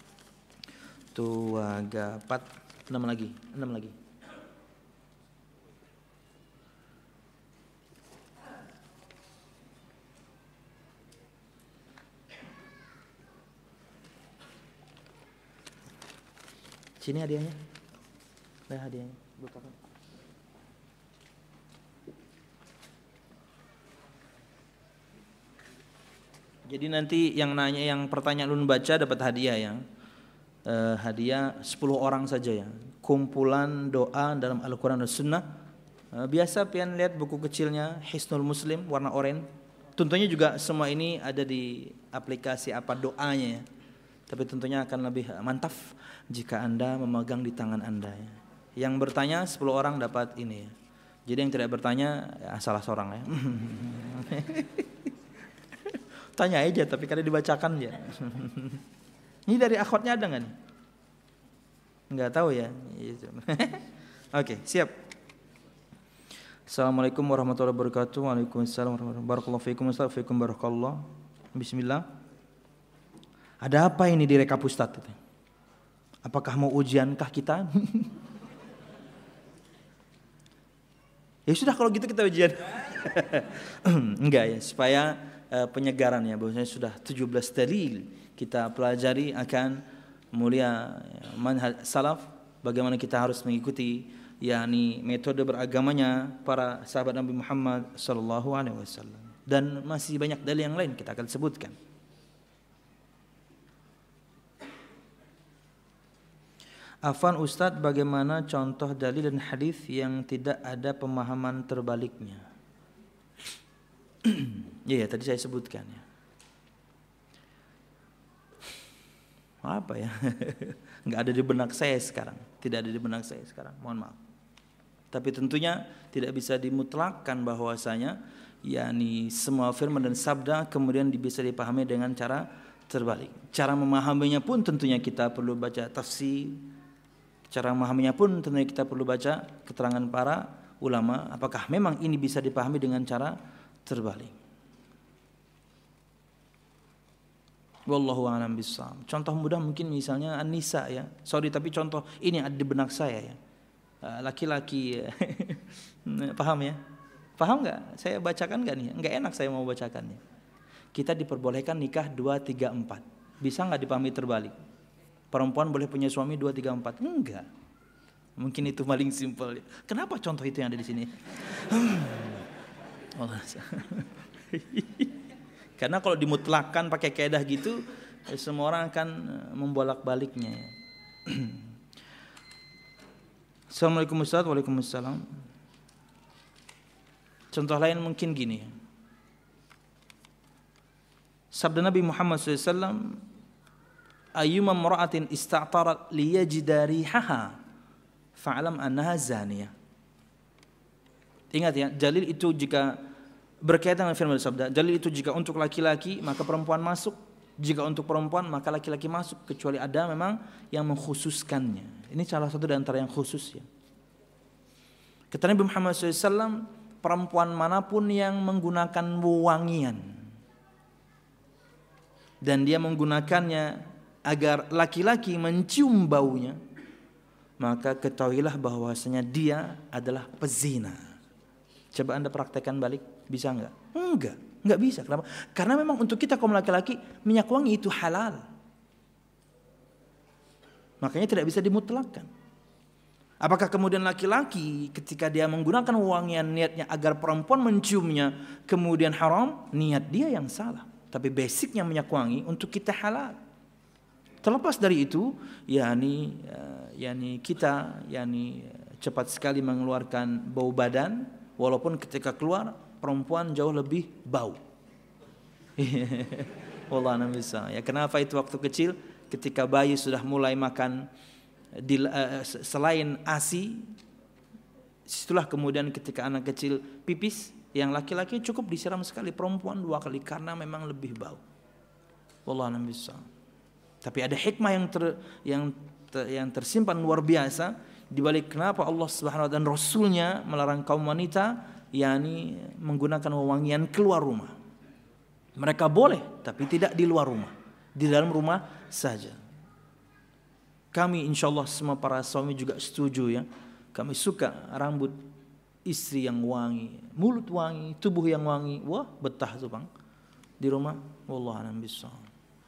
Dua, tiga, empat, enam lagi, enam lagi. Sini hadiahnya. Nah, hadiahnya. Buka. Jadi nanti yang nanya, yang pertanyaan ulun baca dapat hadiah ya. Eh, hadiah sepuluh orang saja ya. Kumpulan doa dalam Al-Qur'an dan Sunnah. Eh, biasa pian lihat buku kecilnya Hisnul Muslim warna oranye. Tentunya juga semua ini ada di aplikasi apa doanya ya. Tapi tentunya akan lebih mantap jika Anda memegang di tangan Anda ya. Yang bertanya sepuluh orang dapat ini ya. Jadi yang tidak bertanya ya salah seorang ya. Tanya aja tapi kada dibacakan ya. Ini dari akhwatnya ada nggak nih? Nggak tahu ya. Oke, siap. Assalamualaikum warahmatullahi wabarakatuh. Waalaikumsalam warahmatullahi wabarakatuh. Waalaikumsalam warahmatullahi wabarakatuh. Bismillah. Ada apa ini di rekap Ustadz? Apakah mau ujiankah kita? Ya sudah kalau gitu kita ujian. Enggak ya, supaya uh, penyegaran ya, bahwasanya sudah tujuh belas dalil kita pelajari akan mulia manhaj salaf, bagaimana kita harus mengikuti yakni metode beragamanya para sahabat Nabi Muhammad sallallahu alaihi wasallam, dan masih banyak dalil yang lain kita akan sebutkan. Afwan Ustadz, bagaimana contoh dalil dan hadis yang tidak ada pemahaman terbaliknya? Iya, tadi saya sebutkan ya. Apa ya? Nggak ada di benak saya sekarang. Tidak ada di benak saya sekarang. Mohon maaf. Tapi tentunya tidak bisa dimutlakkan bahwasanya yakni semua firman dan sabda kemudian bisa dipahami dengan cara terbalik. Cara memahaminya pun tentunya kita perlu baca tafsir. Cara memahaminya pun tentunya kita perlu baca keterangan para ulama. Apakah memang ini bisa dipahami dengan cara terbalik? Wallahu a'lam bishawab. Contoh mudah mungkin misalnya An-Nisa ya. Sorry tapi contoh ini ada di benak saya ya. Laki-laki paham ya? Paham nggak? Saya bacakan nggak nih? Nggak enak saya mau bacakannya. Kita diperbolehkan nikah dua, tiga, empat. Bisa nggak dipahami terbalik? Perempuan boleh punya suami dua, tiga, empat? Enggak. Mungkin itu paling simpel. Kenapa contoh itu yang ada di sini? Karena kalau dimutlakkan pakai kaidah gitu, semua orang akan membolak-baliknya. Assalamualaikum Ustaz. Waalaikumsalam. Contoh lain mungkin gini. Sabda Nabi Muhammad shallallahu alaihi wasallam, ayyuma imra'atin ista'tarat liyajida rihaha fa'lam annaha zaniyah. Ingat ya, dalil itu jika berkaitan dengan firman sabda, dalil itu jika untuk laki-laki maka perempuan masuk, jika untuk perempuan maka laki-laki masuk, kecuali ada memang yang mengkhususkannya. Ini salah satu dari antara yang khusus ya. Kata Nabi Muhammad shallallahu alaihi wasallam, perempuan manapun yang menggunakan wewangian dan dia menggunakannya agar laki-laki mencium baunya, maka ketahuilah bahwasanya dia adalah pezina. Coba Anda praktekkan balik, bisa enggak? Enggak, enggak bisa. Kenapa? Karena memang untuk kita kaum laki-laki minyak wangi itu halal. Makanya tidak bisa dimutlakkan. Apakah kemudian laki-laki ketika dia menggunakan wangian niatnya agar perempuan menciumnya kemudian haram? Niat dia yang salah. Tapi basicnya minyak wangi untuk kita halal. Terlepas dari itu, yakni yakni kita yakni cepat sekali mengeluarkan bau badan, walaupun ketika keluar perempuan jauh lebih bau. Wallah a'lam bishawab. Ya, kenapa itu waktu kecil ketika bayi sudah mulai makan di, uh, selain ASI, setelah kemudian ketika anak kecil pipis, yang laki-laki cukup disiram sekali, perempuan dua kali karena memang lebih bau. Wallah a'lam bishawab. Tapi ada hikmah yang ter, yang ter, yang tersimpan luar biasa di balik kenapa Allah Subhanahu wa taala dan Rasulnya melarang kaum wanita yakni menggunakan wewangian keluar rumah. Mereka boleh tapi tidak di luar rumah, di dalam rumah saja. Kami insyaallah semua para suami juga setuju ya. Kami suka rambut istri yang wangi, mulut wangi, tubuh yang wangi. Wah, betah tuh Bang. Di rumah, wallahu a'lam bishawab.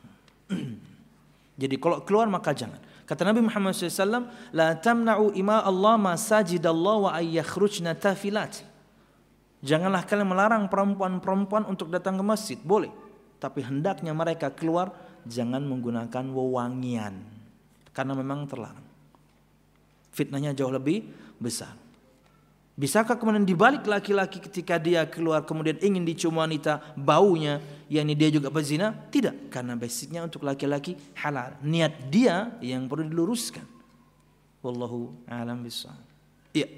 Jadi kalau keluar maka jangan. Kata Nabi Muhammad shallallahu alaihi wasallam, la tamna'u ima Allah masajidallah wa ayyakhrujna tafilat. Janganlah kalian melarang perempuan-perempuan untuk datang ke masjid, boleh. Tapi hendaknya mereka keluar jangan menggunakan wewangian. Karena memang terlarang. Fitnahnya jauh lebih besar. Bisakah kemudian dibalik laki-laki ketika dia keluar kemudian ingin dicium wanita baunya, yakni dia juga pezina? Tidak, karena basicnya untuk laki-laki halal. Niat dia yang perlu diluruskan. Wallahu a'lam bishawab. Iya.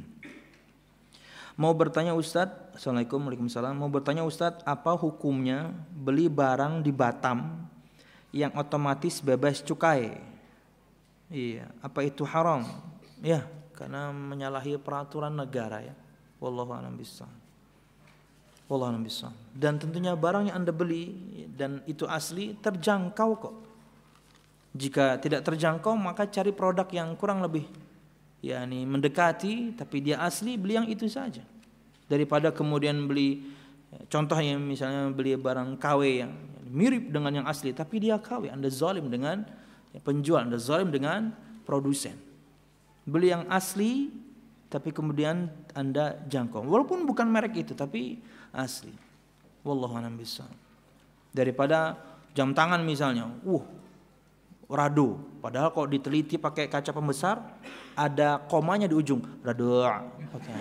Mau bertanya Ustadz, Assalamualaikum Waalaikumsalam. Mau bertanya Ustadz, apa hukumnya beli barang di Batam yang otomatis bebas cukai? Iya, apa itu haram? Ya, karena menyalahi peraturan negara ya. Wallahu a'lam bishawab. Wallahu a'lam bishawab. Dan tentunya barang yang Anda beli dan itu asli terjangkau kok. Jika tidak terjangkau maka cari produk yang kurang lebih yakni mendekati tapi dia asli, beli yang itu saja. Daripada kemudian beli contohnya misalnya beli barang K W yang mirip dengan yang asli tapi dia K W, Anda zalim dengan penjual, Anda zalim dengan produsen. Beli yang asli tapi kemudian Anda jangkau, walaupun bukan merek itu tapi asli. Wallahu a'lam bishawab. Daripada jam tangan misalnya, uh rado, padahal kalau diteliti pakai kaca pembesar ada komanya di ujung, rado. Okay.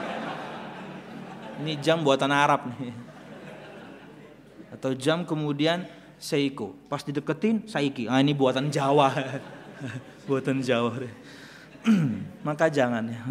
Ini jam buatan Arab nih. Atau jam kemudian Seiko, pas dideketin Saiki. Ah ini buatan Jawa. Buatan Jawa. Maka jangan ya.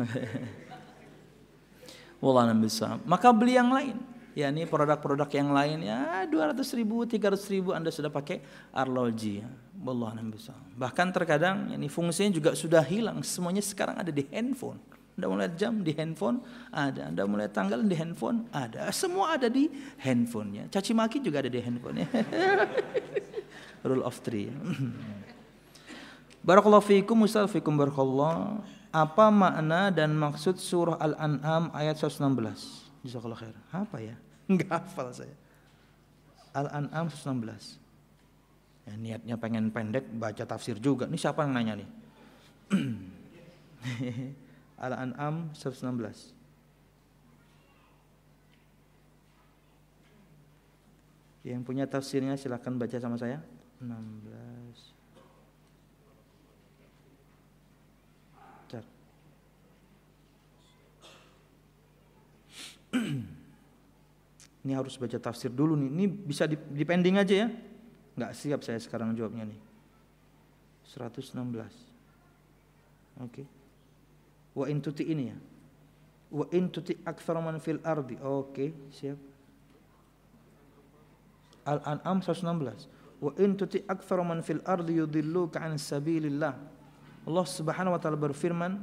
Wallahu a'lam bishawab. Maka beli yang lain. Ya ini produk-produk yang lain ya dua ratus ribu, tiga ratus ribu Anda sudah pakai arloji ya. Wallahu a'lam bishawab. Bahkan terkadang ini fungsinya juga sudah hilang. Semuanya sekarang ada di handphone. Anda mulai jam di handphone ada, Anda mulai tanggal di handphone ada. Semua ada di handphonenya. Caci maki juga ada di handphonenya. Rule of three. Barakallahu fiikum, Ustaz fiikum barakallah. Apa makna dan maksud surah Al-An'am ayat seratus enam belas? Jazakallahu khair. Apa ya? Enggak hafal saya. Al-An'am seratus enam belas. Ya, niatnya pengen pendek baca tafsir juga. Ini siapa yang nanya nih? Al-An'am seratus enam belas. Yang punya tafsirnya silakan baca sama saya. enam belas. Ini harus baca tafsir dulu nih. Ini bisa di, di pending aja ya. Nggak siap saya sekarang jawabnya nih. seratus enam belas. Oke. Okay. Wa in tuti ini ya. Wa in tuti aktsara man fil ardi. Oke, okay, siap. Al-An'am seratus enam belas. Wa in tuti aktsara man fil ardi yudilluka an sabilillah. Allah Subhanahu wa taala berfirman,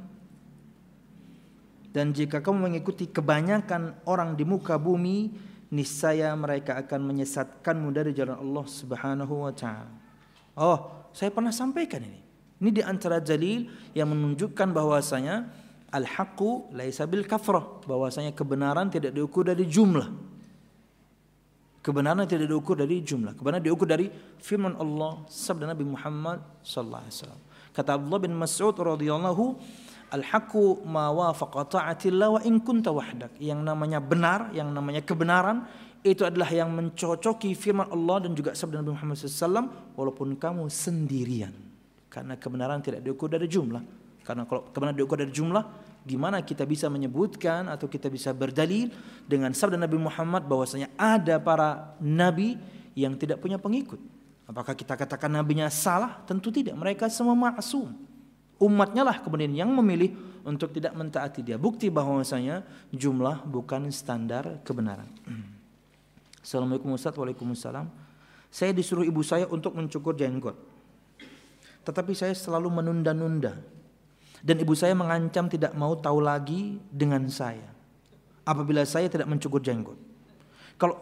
dan jika kamu mengikuti kebanyakan orang di muka bumi, niscaya mereka akan menyesatkanmu dari jalan Allah Subhanahu wa taala. Oh, saya pernah sampaikan ini. Ini di antara dalil yang menunjukkan bahwasanya al-haqqu laisa bil kathrah, bahwasanya kebenaran tidak diukur dari jumlah. Kebenaran tidak diukur dari jumlah. Kebenaran diukur dari firman Allah, sabda Nabi Muhammad sallallahu alaihi wasallam. Kata Abdullah bin Mas'ud radhiyallahu, al-haqqu ma wafaqa ta'atillah wa in kunta wahdak. Yang namanya benar, yang namanya kebenaran itu adalah yang mencocoki firman Allah dan juga sabda Nabi Muhammad sallallahu alaihi wasallam walaupun kamu sendirian. Karena kebenaran tidak diukur dari jumlah. Karena kalau kebenaran diukur dari jumlah, gimana kita bisa menyebutkan atau kita bisa berdalil dengan sabda Nabi Muhammad bahwasanya ada para nabi yang tidak punya pengikut? Apakah kita katakan nabinya salah? Tentu tidak. Mereka semua ma'sum. Umatnya lah kemudian yang memilih untuk tidak mentaati dia. Bukti bahwasanya jumlah bukan standar kebenaran. Assalamualaikum Ustaz. Waalaikumsalam. Saya disuruh ibu saya untuk mencukur jenggot, tetapi saya selalu menunda-nunda. Dan ibu saya mengancam tidak mau tahu lagi dengan saya apabila saya tidak mencukur jenggot. Kalau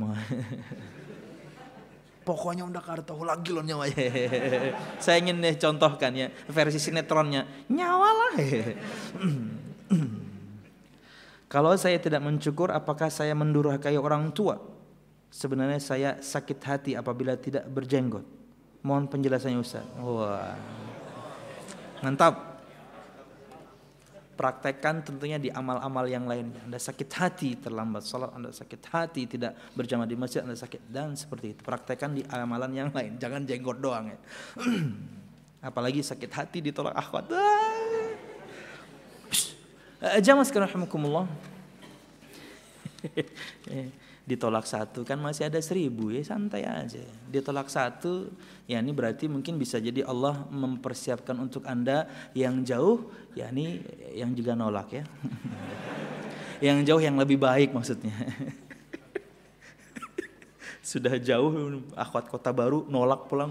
pokoknya udah kada tahu lagi loh nyawa. Saya ingin nih contohkan ya versi sinetronnya. Nyawalah. Kalau saya tidak mencukur, apakah saya mendurhakai orang tua? Sebenarnya saya sakit hati apabila tidak berjenggot. Mohon penjelasannya Ustaz. Wah. Mantap. Praktekkan tentunya di amal-amal yang lainnya. Anda sakit hati terlambat salat, Anda sakit hati tidak berjamaah di masjid, Anda sakit, dan seperti itu. Praktekkan di amalan yang lain, jangan jenggot doang ya. Apalagi sakit hati ditolak akhwat. Jamaah sekalian rahimakumullah. Ditolak satu kan masih ada seribu ya, santai aja. Ditolak satu ya ini berarti mungkin bisa jadi Allah mempersiapkan untuk Anda yang jauh, ya ini yang juga nolak ya. Yang jauh yang lebih baik maksudnya. Sudah jauh akhwat kota baru nolak pulang.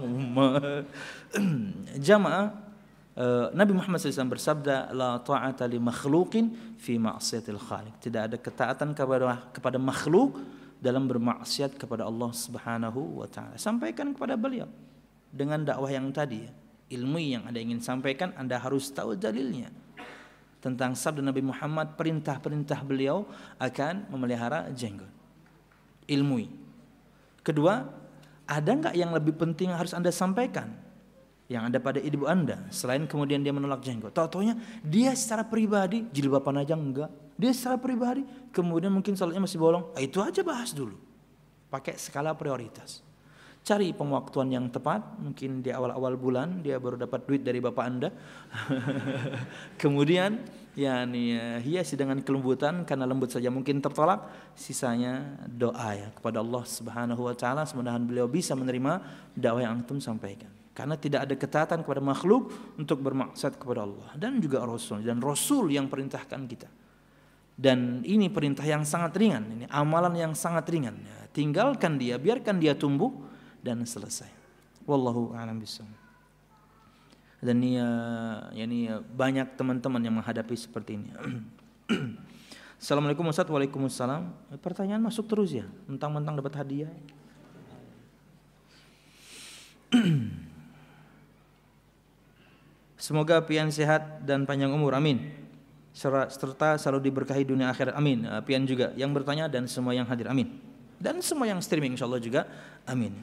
Jamaah, Nabi Muhammad shallallahu alaihi wasallam bersabda, la ta'ata li makhluqin fi ma'siyatil khaliq. Tidak ada ketaatan kepada kepada makhluk dalam bermaksiat kepada Allah Subhanahu wa taala. Sampaikan kepada beliau dengan dakwah yang tadi, ilmu yang Anda ingin sampaikan, Anda harus tahu dalilnya tentang sabda Nabi Muhammad, perintah-perintah beliau akan memelihara jenggot. Ilmui. Kedua, ada enggak yang lebih penting yang harus Anda sampaikan yang ada pada ibu Anda selain kemudian dia menolak jenggot? Tahu-taunya dia secara pribadi jilbaban aja enggak. Dia secara pribadi kemudian mungkin salatnya masih bolong. Ah, itu aja bahas dulu. Pakai skala prioritas. Cari pemwaktuan yang tepat. Mungkin di awal-awal bulan dia baru dapat duit dari bapak Anda. Kemudian ya nih hiasi dengan kelembutan, karena lembut saja mungkin tertolak. Sisanya doa ya kepada Allah Subhanahu wa taala, mudah-mudahan beliau bisa menerima dakwah yang antum sampaikan. Karena tidak ada ketaatan kepada makhluk untuk bermaksud kepada Allah dan juga Rasul, dan Rasul yang perintahkan kita. Dan ini perintah yang sangat ringan, ini amalan yang sangat ringan. Ya, tinggalkan dia, biarkan dia tumbuh dan selesai. Wallahu a'lam bishawab. Dan ini, ya, ini banyak teman-teman yang menghadapi seperti ini. Assalamualaikum Ustaz. Waalaikumsalam. Pertanyaan masuk terus ya, mentang-mentang dapat hadiah. Semoga pian sehat dan panjang umur, amin. Serta selalu diberkahi dunia akhirat, amin. Pian juga yang bertanya dan semua yang hadir, amin. Dan semua yang streaming insyaallah juga, amin.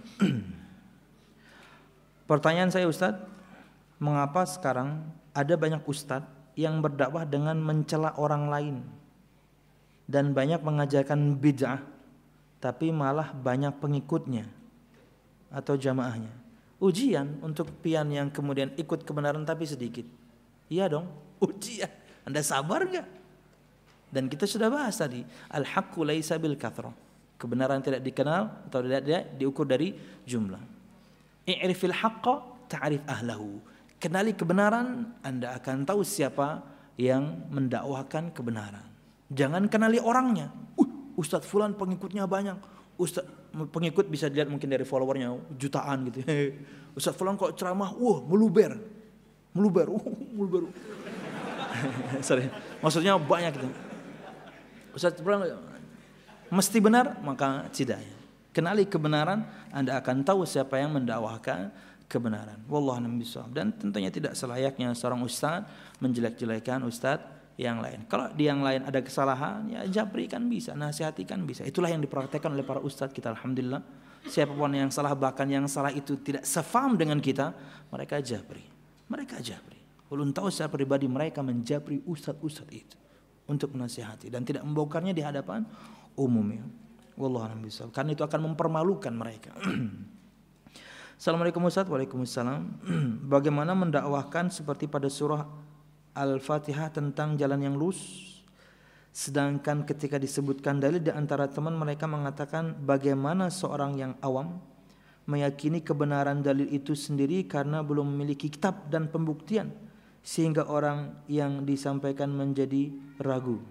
Pertanyaan saya Ustaz, mengapa sekarang ada banyak ustaz yang berdakwah dengan mencela orang lain dan banyak mengajarkan bid'ah, tapi malah banyak pengikutnya atau jamaahnya? Ujian untuk pian yang kemudian ikut kebenaran tapi sedikit. Iya dong, ujian. Anda sabar enggak? Dan kita sudah bahas tadi, al-haqqu laisa bil kathrah. Kebenaran tidak dikenal atau tidak, tidak diukur dari jumlah. I'rifil haqqa ta'rif ahlahu. Kenali kebenaran, Anda akan tahu siapa yang mendakwahkan kebenaran. Jangan kenali orangnya. Uh, Ustadz fulan pengikutnya banyak. Ustadz pengikut bisa dilihat mungkin dari followernya jutaan gitu. Ustadz fulan kok ceramah, wah meluber. Meluber, uh, meluber. Sorry. Maksudnya banyak gitu. Ustadz fulan mesti benar, maka tidak. Kenali kebenaran, Anda akan tahu siapa yang mendakwahkan kebenaran. Wallahu a'lam bishawab. Dan tentunya tidak selayaknya seorang ustaz menjelek-jelekan ustaz yang lain. Kalau di yang lain ada kesalahan, ya jabri kan bisa, nasihati kan bisa. Itulah yang dipraktekkan oleh para ustaz kita, alhamdulillah. Siapapun yang salah, bahkan yang salah itu tidak sefaham dengan kita, mereka jabri. Mereka jabri. Ulun tahu secara pribadi mereka menjabri ustaz-ustaz itu untuk menasihati dan tidak membongkarnya di hadapan umumnya. Wallahu a'lam bishawab. Karena itu akan mempermalukan mereka. Assalamualaikum Ustaz. Waalaikumsalam. Bagaimana mendakwahkan seperti pada surah Al-Fatihah tentang jalan yang lurus, sedangkan ketika disebutkan dalil di antara teman mereka mengatakan bagaimana seorang yang awam meyakini kebenaran dalil itu sendiri karena belum memiliki kitab dan pembuktian, sehingga orang yang disampaikan menjadi ragu.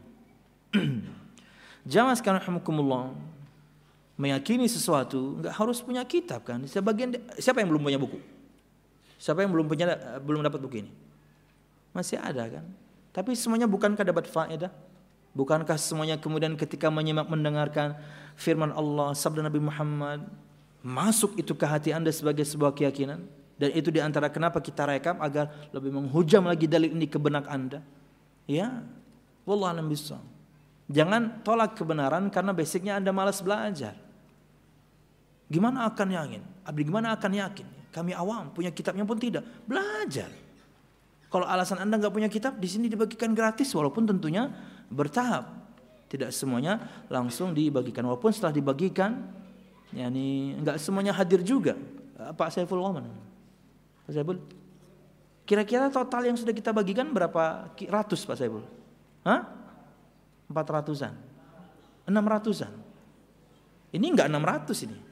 Jamaah sekalian rahimakumullah, meyakini sesuatu nggak harus punya kitab kan. Sebagian, siapa yang belum punya buku? Siapa yang belum punya belum dapat buku ini? Masih ada kan? Tapi semuanya bukankah dapat faedah? Bukankah semuanya kemudian ketika menyimak mendengarkan firman Allah, sabda Nabi Muhammad, masuk itu ke hati Anda sebagai sebuah keyakinan? Dan itu diantara kenapa kita rekam agar lebih menghujam lagi dalil ini ke benak Anda. Ya, wallahu a'lam bishawab. Jangan tolak kebenaran karena basicnya Anda malas belajar. Gimana akan yakin? Abdi gimana akan yakin? Kami awam, punya kitabnya pun tidak. Belajar. Kalau alasan Anda nggak punya kitab, di sini dibagikan gratis, walaupun tentunya bertahap. Tidak semuanya langsung dibagikan. Walaupun setelah dibagikan, yakni nggak semuanya hadir juga. Pak Saiful Waman. Pak Saiful, kira-kira total yang sudah kita bagikan berapa ratus Pak Saiful? Hah? Empat ratusan, enam ratusan. Ini enggak enam ratus ini.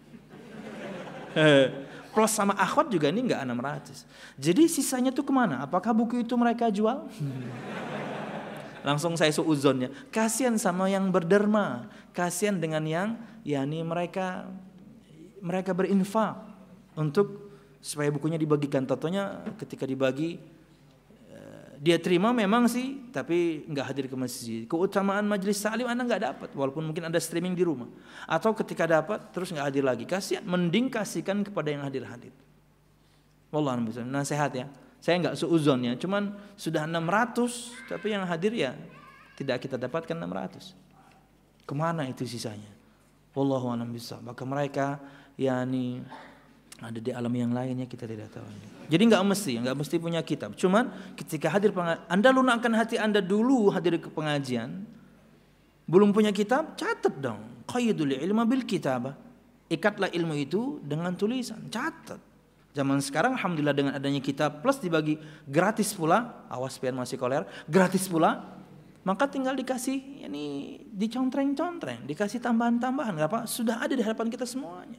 Plus sama akhwat juga ini enggak enam ratus. Jadi sisanya tuh kemana? Apakah buku itu mereka jual? Langsung saya suuzonnya. Kasihan sama yang berderma, kasihan dengan yang yakni mereka mereka berinfak untuk supaya bukunya dibagikan. Totonya ketika dibagi dia terima memang sih, tapi nggak hadir ke masjid. Keutamaan majelis taklim Anda nggak dapat, walaupun mungkin ada streaming di rumah. Atau ketika dapat terus nggak hadir lagi. Kasihan, mending kasihkan kepada yang hadir-hadir. Wallahu a'lam bishawab. Nasihat ya. Saya nggak suuzon ya, cuman sudah enam ratus, tapi yang hadir ya tidak kita dapatkan enam ratus. Kemana itu sisanya? Wallahu a'lam bishawab. Maka mereka yakni ada di alam yang lainnya kita tidak tahu. Jadi nggak mesti, nggak mesti punya kitab. Cuman ketika hadir pengajian, Anda lunakkan hati Anda dulu hadir ke pengajian. Belum punya kitab, catat dong. Qayyidul ilma bil kitabah. Ikatlah ilmu itu dengan tulisan, catat. Zaman sekarang alhamdulillah dengan adanya kitab plus dibagi gratis pula, awas pian masih koler, gratis pula. Maka tinggal dikasih ini dicontreng-contreng, dikasih tambahan-tambahan, enggak apa? Sudah ada di hadapan kita semuanya.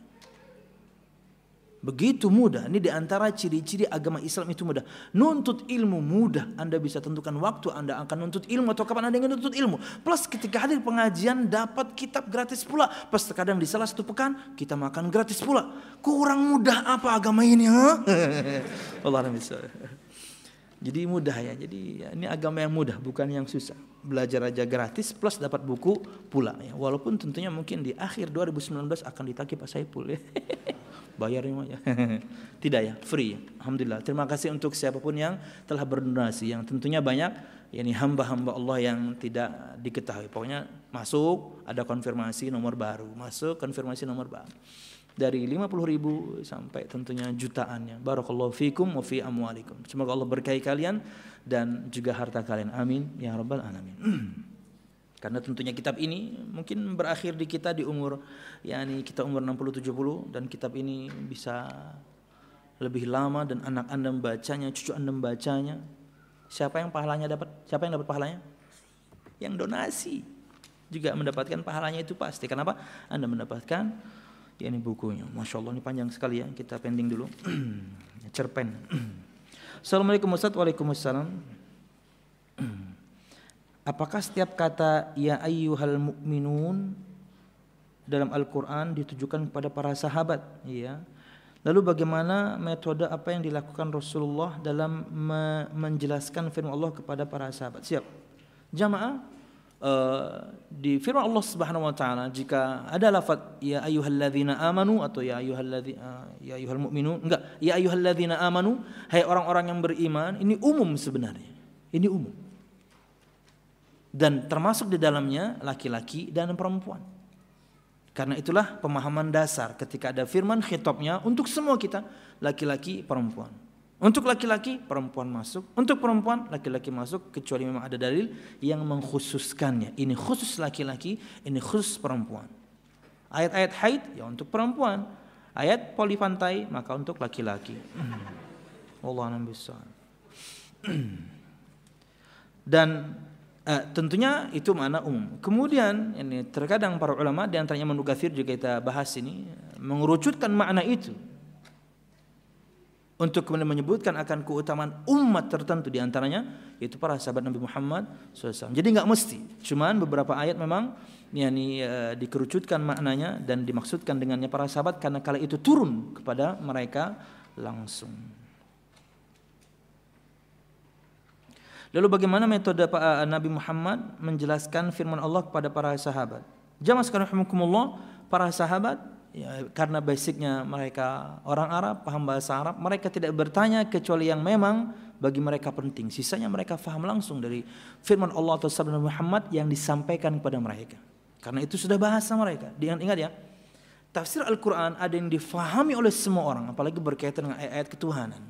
Begitu mudah. Ini diantara ciri-ciri agama Islam itu mudah. Nuntut ilmu mudah. Anda bisa tentukan waktu Anda akan nuntut ilmu atau kapan Anda ingin nuntut ilmu. Plus ketika hadir pengajian dapat kitab gratis pula. Plus terkadang di salah satu pekan kita makan gratis pula. Kurang mudah apa agama ini? Ha? Allah bisa. Jadi mudah ya. Jadi ya, ini agama yang mudah, bukan yang susah. Belajar aja gratis plus dapat buku pula. Ya. Walaupun tentunya mungkin di akhir dua ribu sembilan belas akan ditagih Pak Saiful. Ya. Bayarnya ya. Tidak ya, free. Alhamdulillah. Terima kasih untuk siapapun yang telah berdonasi, yang tentunya banyak yakni hamba-hamba Allah yang tidak diketahui. Pokoknya masuk ada konfirmasi nomor baru, masuk konfirmasi nomor baru. Dari lima puluh ribu sampai tentunya jutaannya. Barakallahu fikum wa fi amwalikum. Semoga Allah berkahi kalian dan juga harta kalian. Amin ya rabbal alamin. Karena tentunya kitab ini mungkin berakhir di kita di umur yakni kita umur enam puluh tujuh puluh dan kitab ini bisa lebih lama dan anak Anda membacanya, cucu Anda membacanya. Siapa yang pahalanya dapat? Siapa yang dapat pahalanya? yang donasi juga mendapatkan pahalanya itu pasti. Kenapa? Anda mendapatkan ya ini bukunya. Masya Allah ini panjang sekali ya. Kita pending dulu. Cerpen. Assalamualaikum Ustaz. Waalaikumsalam. Apakah setiap kata ya ayyuhal mu'minun dalam Al-Quran ditujukan kepada para sahabat? Iya. Lalu bagaimana metode apa yang dilakukan Rasulullah dalam me- menjelaskan firman Allah kepada para sahabat? Siap. Jamaah, uh, di firman Allah Subhanahu wa taala jika ada lafaz ya ayyuhalladzina amanu atau ya ayyuhalladzi uh, ya ayyuhal mu'minun, enggak, ya ayyuhalladzina amanu, hai orang-orang yang beriman, ini umum sebenarnya. Ini umum. Dan termasuk di dalamnya laki-laki dan perempuan. Karena itulah pemahaman dasar ketika ada firman khitabnya untuk semua kita, laki-laki, perempuan. Untuk laki-laki, perempuan masuk. Untuk perempuan, laki-laki masuk, kecuali memang ada dalil yang mengkhususkannya. Ini khusus laki-laki, ini khusus perempuan. Ayat-ayat haid ya untuk perempuan. Ayat poli pantai maka untuk laki-laki. Wallahu a'lam bishawab. Dan Uh, tentunya itu makna umum. Kemudian ini terkadang para ulama di antaranya Ibnu Katsir juga kita bahas ini mengerucutkan makna itu untuk kemudian menyebutkan akan keutamaan umat tertentu di antaranya yaitu para sahabat Nabi Muhammad shallallahu alaihi wasallam. Jadi enggak mesti, cuman beberapa ayat memang yakni uh, dikerucutkan maknanya dan dimaksudkan dengannya para sahabat karena kala itu turun kepada mereka langsung. Lalu bagaimana metode Nabi Muhammad menjelaskan firman Allah kepada para sahabat? Jamaah sekalian rahimakumullah, para sahabat ya, karena basicnya mereka orang Arab, paham bahasa Arab, mereka tidak bertanya kecuali yang memang bagi mereka penting. Sisanya mereka faham langsung dari firman Allah atau sabda Nabi Muhammad yang disampaikan kepada mereka. Karena itu sudah bahasa mereka. Ingat ya, tafsir Al-Quran ada yang difahami oleh semua orang, apalagi berkaitan dengan ayat-ayat ketuhanan.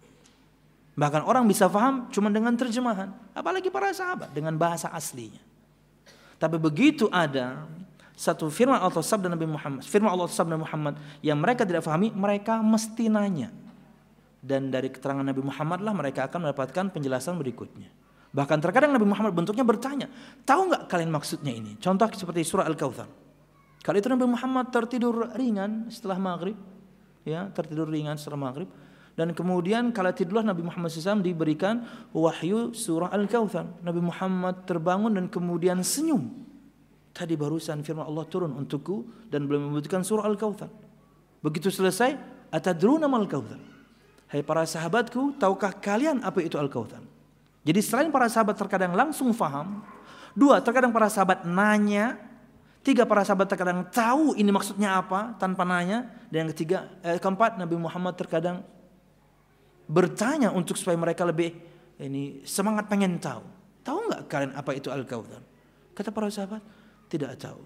Bahkan orang bisa faham cuma dengan terjemahan, apalagi para sahabat dengan bahasa aslinya. Tapi begitu ada satu firman atau sabda Nabi Muhammad, firman Allah atau sabda Muhammad yang mereka tidak fahami, mereka mesti nanya. Dan dari keterangan Nabi Muhammad lah mereka akan mendapatkan penjelasan berikutnya. Bahkan terkadang Nabi Muhammad bentuknya bertanya, tahu nggak kalian maksudnya ini? Contoh seperti surah Al-Kautsar. Kali itu Nabi Muhammad tertidur ringan setelah maghrib, ya tertidur ringan setelah maghrib. Dan kemudian kala tidurlah Nabi Muhammad shallallahu alaihi wasallam diberikan wahyu surah Al-Kautsar. Nabi Muhammad terbangun dan kemudian senyum. Tadi barusan firman Allah turun untukku dan belum membutuhkan surah Al-Kautsar. Begitu selesai, atadruna mal Kautsar. Hai para sahabatku, tahukah kalian apa itu Al-Kautsar? Jadi selain para sahabat terkadang langsung faham, dua, terkadang para sahabat nanya, tiga, para sahabat terkadang tahu ini maksudnya apa tanpa nanya, dan yang ketiga, eh, keempat, Nabi Muhammad terkadang bertanya untuk supaya mereka lebih ini semangat pengen tahu. Tahu nggak kalian apa itu Al-Kautsar? Kata para sahabat, tidak tahu.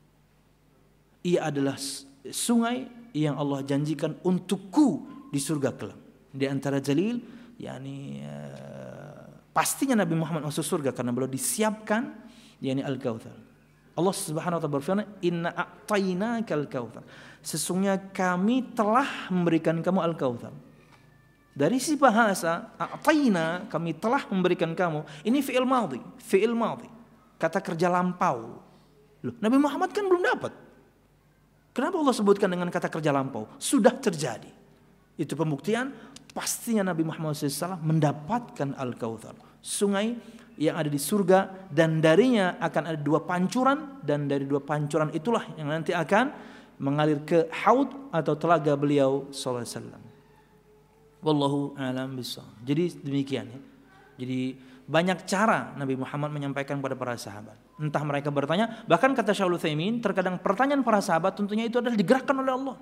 Ia adalah sungai yang Allah janjikan untukku di surga kelak. Di antara dalil, yakni uh, pastinya Nabi Muhammad masuk surga karena beliau disiapkan yakni Al-Kautsar. Allah Subhanahu wa taala berfirman, "Inna a'tainakal kautsar." Sesungguhnya kami telah memberikan kamu Al-Kautsar. Dari sisi bahasa, a'taina, kami telah memberikan kamu. Ini fi'il madhi, fi'il madhi. Kata kerja lampau. Loh, Nabi Muhammad kan belum dapat. Kenapa Allah sebutkan dengan kata kerja lampau? Sudah terjadi. Itu pembuktian pastinya Nabi Muhammad shallallahu alaihi wasallam mendapatkan Al-Kautsar, sungai yang ada di surga, dan darinya akan ada dua pancuran, dan dari dua pancuran itulah yang nanti akan mengalir ke haud atau telaga beliau sallallahu alaihi wasallam. Wallahu a'lam bishawab. Jadi demikian ya. Jadi banyak cara Nabi Muhammad menyampaikan kepada para sahabat. Entah mereka bertanya, bahkan kata Syaikhul Utsaimin, terkadang pertanyaan para sahabat tentunya itu adalah digerakkan oleh Allah.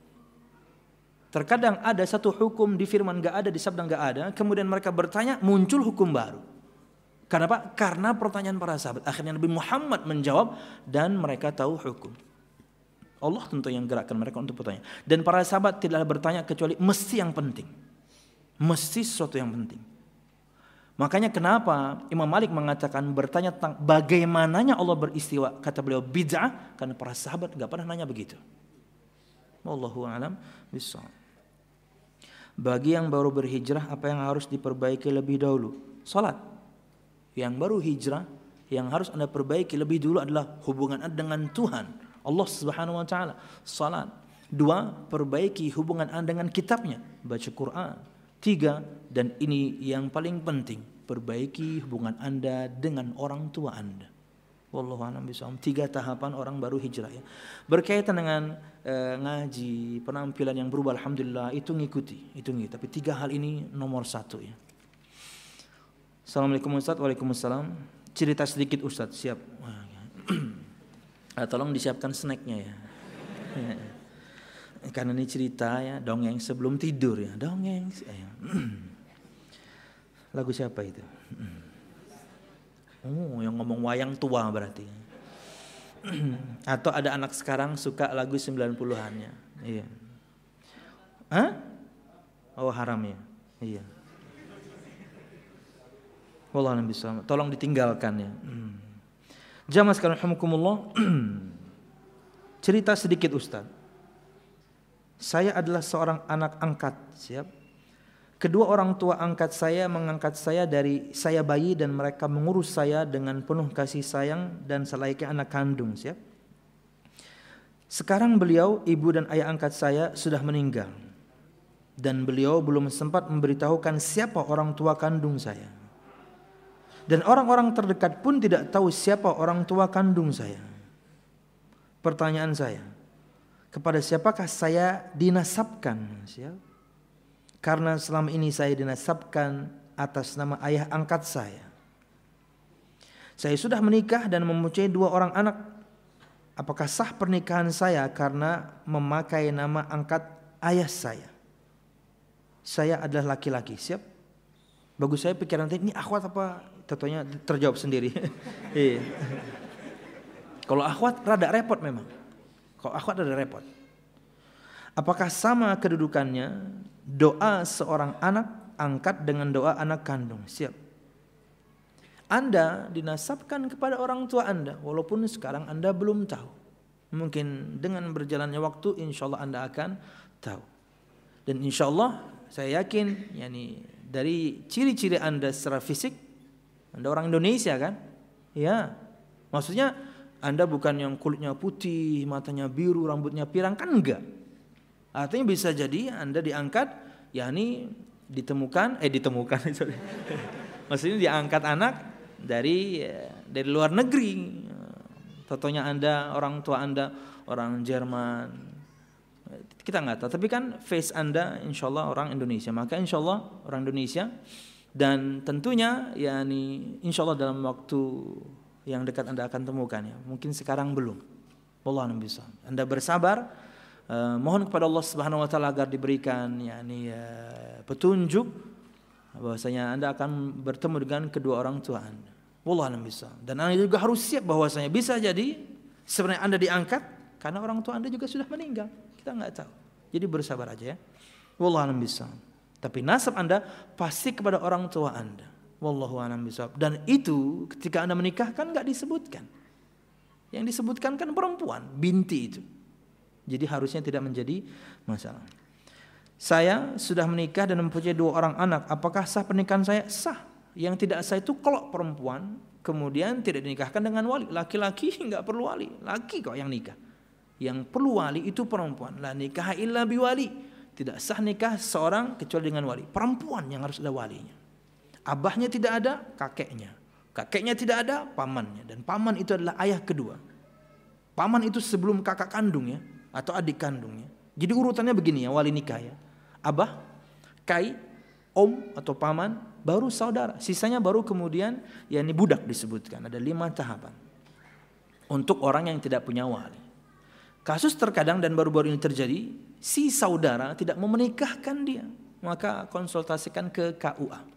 Terkadang ada satu hukum di firman enggak ada, di sabda enggak ada, kemudian mereka bertanya, muncul hukum baru. Kenapa? Karena pertanyaan para sahabat. Akhirnya Nabi Muhammad menjawab dan mereka tahu hukum. Allah tentu yang gerakkan mereka untuk bertanya. Dan para sahabat tidaklah bertanya kecuali mesti yang penting. Mesti sesuatu yang penting. Makanya kenapa Imam Malik mengatakan bertanya tentang bagaimananya Allah beristiwa, kata beliau bid'ah, karena para sahabat enggak pernah nanya begitu. Wallahu a'lam bishawab. Bagi yang baru berhijrah, apa yang harus diperbaiki lebih dahulu? Salat. Yang baru hijrah, Yang harus Anda perbaiki lebih dulu adalah hubungan Anda dengan Tuhan, Allah Subhanahu wa taala, salat. Dua, perbaiki hubungan Anda dengan kitabnya, baca Quran. Tiga, dan ini yang paling penting, perbaiki hubungan Anda dengan orang tua Anda. Wallahu a'lam bishawab. Tiga tahapan orang baru hijrah ya. Berkaitan dengan eh, ngaji, penampilan yang berubah, alhamdulillah itu ngikuti, itu ngikuti. Tapi tiga hal ini nomor satu ya. Assalamualaikum Ustaz. Waalaikumsalam. Cerita sedikit Ustaz, siap. Ah, tolong disiapkan snacknya ya. Karena ini cerita ya, dongeng sebelum tidur ya, dongeng. Lagu siapa itu? Oh, yang ngomong wayang tua berarti. Atau ada anak sekarang suka lagu sembilan puluhan-nya. Iya. Hah? Oh, haram ya. Iya. Wallahu a'lam bishawab. Tolong ditinggalkan ya. Hmm. Jamaah sekalian rahimakumullah. Cerita sedikit Ustaz. Saya adalah seorang anak angkat, siap. Kedua orang tua angkat saya mengangkat saya dari saya bayi dan mereka mengurus saya dengan penuh kasih sayang dan selayaknya anak kandung, siap. Sekarang beliau, ibu dan ayah angkat saya sudah meninggal. Dan beliau belum sempat memberitahukan siapa orang tua kandung saya. Dan orang-orang terdekat pun tidak tahu siapa orang tua kandung saya. Pertanyaan saya, kepada siapakah saya dinasabkan? Siap? Karena selama ini saya dinasabkan atas nama ayah angkat saya. Saya sudah menikah dan mempunyai dua orang anak. Apakah sah pernikahan saya karena memakai nama angkat ayah saya? Saya adalah laki-laki, siap? Bagus saya pikiran tadi, ini akhwat apa? Tentunya terjawab sendiri. Kalau akhwat rada repot memang. Kalau akhwat rada repot. Apakah sama kedudukannya doa seorang anak angkat dengan doa anak kandung? Siap. Anda dinasabkan kepada orang tua Anda walaupun sekarang Anda belum tahu. Mungkin dengan berjalannya waktu insya Allah Anda akan tahu. Dan insya Allah saya yakin yakni dari ciri-ciri Anda secara fisik, Anda orang Indonesia kan? Ya. Maksudnya Anda bukan yang kulitnya putih, matanya biru, rambutnya pirang, kan enggak. Artinya bisa jadi Anda diangkat, yakni ditemukan, eh ditemukan, sorry. Maksudnya diangkat anak dari dari luar negeri. Tentunya Anda, orang tua Anda orang Jerman, kita nggak tahu. Tapi kan face Anda, insya Allah orang Indonesia. Maka insya Allah orang Indonesia dan tentunya, yakni insya Allah dalam waktu yang dekat Anda akan temukan ya. Mungkin sekarang belum. Wallahu a'lam bishawab. Anda bersabar. Uh, mohon kepada Allah Subhanahu wa taala agar diberikan yakni uh, petunjuk bahwasanya Anda akan bertemu dengan kedua orang tua Anda. Wallahu a'lam bishawab. Dan Anda juga harus siap bahwasanya bisa jadi sebenarnya Anda diangkat karena orang tua Anda juga sudah meninggal. Kita enggak tahu. Jadi bersabar aja ya. Wallahu a'lam bishawab. Tapi nasab Anda pasti kepada orang tua Anda. Wallahu a'lam bishawab. Dan itu ketika Anda menikah kan enggak disebutkan. Yang disebutkan kan perempuan, binti itu. Jadi harusnya tidak menjadi masalah. Saya sudah menikah dan mempunyai dua orang anak. Apakah sah pernikahan saya? Sah. Yang tidak sah itu kalau perempuan kemudian tidak dinikahkan dengan wali. Laki-laki enggak perlu wali. Laki kok yang nikah. Yang perlu wali itu perempuan. La nikah illa biwali. Tidak sah nikah seorang kecuali dengan wali. Perempuan yang harus ada walinya. Abahnya tidak ada, kakeknya. Kakeknya tidak ada, pamannya. Dan paman itu adalah ayah kedua. Paman itu sebelum kakak kandung ya. Atau adik kandungnya. Jadi urutannya begini ya, wali nikah ya. Abah, kai, om atau paman, baru saudara. Sisanya baru kemudian ya ini budak disebutkan. Ada lima tahapan. Untuk orang yang tidak punya wali. Kasus terkadang dan baru-baru ini terjadi, si saudara tidak mau menikahkan dia. Maka konsultasikan ke K U A.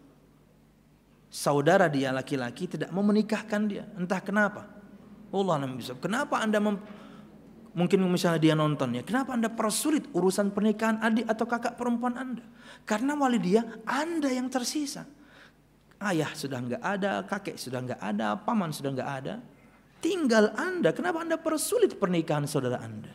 Saudara dia laki-laki tidak mau menikahkan dia. Entah kenapa. Allah a'lam bishawab. Kenapa Anda mem Mungkin misalnya dia nonton ya, kenapa Anda persulit urusan pernikahan adik atau kakak perempuan Anda? Karena wali dia Anda yang tersisa. Ayah sudah enggak ada, kakek sudah enggak ada, paman sudah enggak ada. Tinggal Anda, kenapa Anda persulit pernikahan saudara Anda?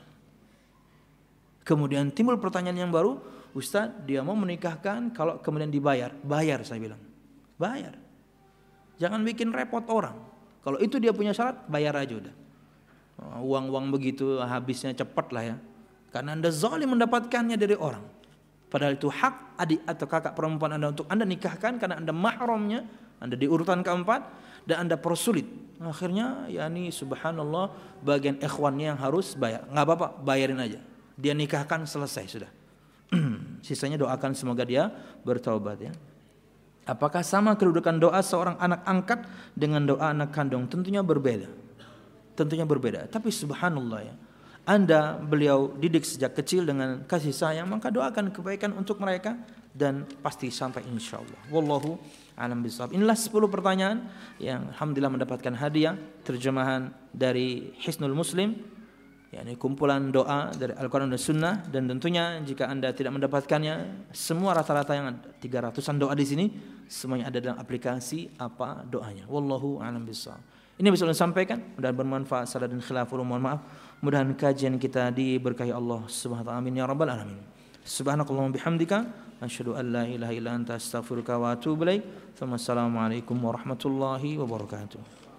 Kemudian timbul pertanyaan yang baru, Ustaz dia mau menikahkan kalau kemudian dibayar. Bayar saya bilang, bayar. Jangan bikin repot orang. Kalau itu dia punya syarat, bayar aja udah. Uang-uang begitu habisnya cepat lah ya. Karena Anda zalim mendapatkannya dari orang. Padahal itu hak adik atau kakak perempuan Anda untuk Anda nikahkan karena Anda mahramnya, Anda di urutan keempat dan Anda persulit. Akhirnya yakni subhanallah bagian ikhwannya yang harus bayar. Enggak apa-apa, bayarin aja. Dia nikahkan selesai sudah. Sisanya doakan semoga dia bertaubat ya. Apakah sama kedudukan doa seorang anak angkat dengan doa anak kandung? Tentunya berbeda. Tentunya berbeda. Tapi subhanallah ya. Anda beliau didik sejak kecil dengan kasih sayang, maka doakan kebaikan untuk mereka dan pasti sampai insyaallah. Wallahu a'lam bishawab. Inilah sepuluh pertanyaan yang alhamdulillah mendapatkan hadiah terjemahan dari Hisnul Muslim, yakni kumpulan doa dari Al-Quran dan Sunnah. Dan tentunya jika Anda tidak mendapatkannya, semua rata-rata yang ada tiga ratusan doa di sini semuanya ada dalam aplikasi apa doanya. Wallahu a'lam bishawab. Ini bisa saya sampaikan, mudah bermanfaat. Salah dan khilaful, mohon maaf. Mudahan kajian kita diberkahi Allah Subhanahu wa taala. Amin ya rabbal alamin. Subhanakallahumma bihamdika asyhadu an la ilaha illa anta astaghfiruka wa atubu ilaik. Assalamualaikum warahmatullahi wabarakatuh.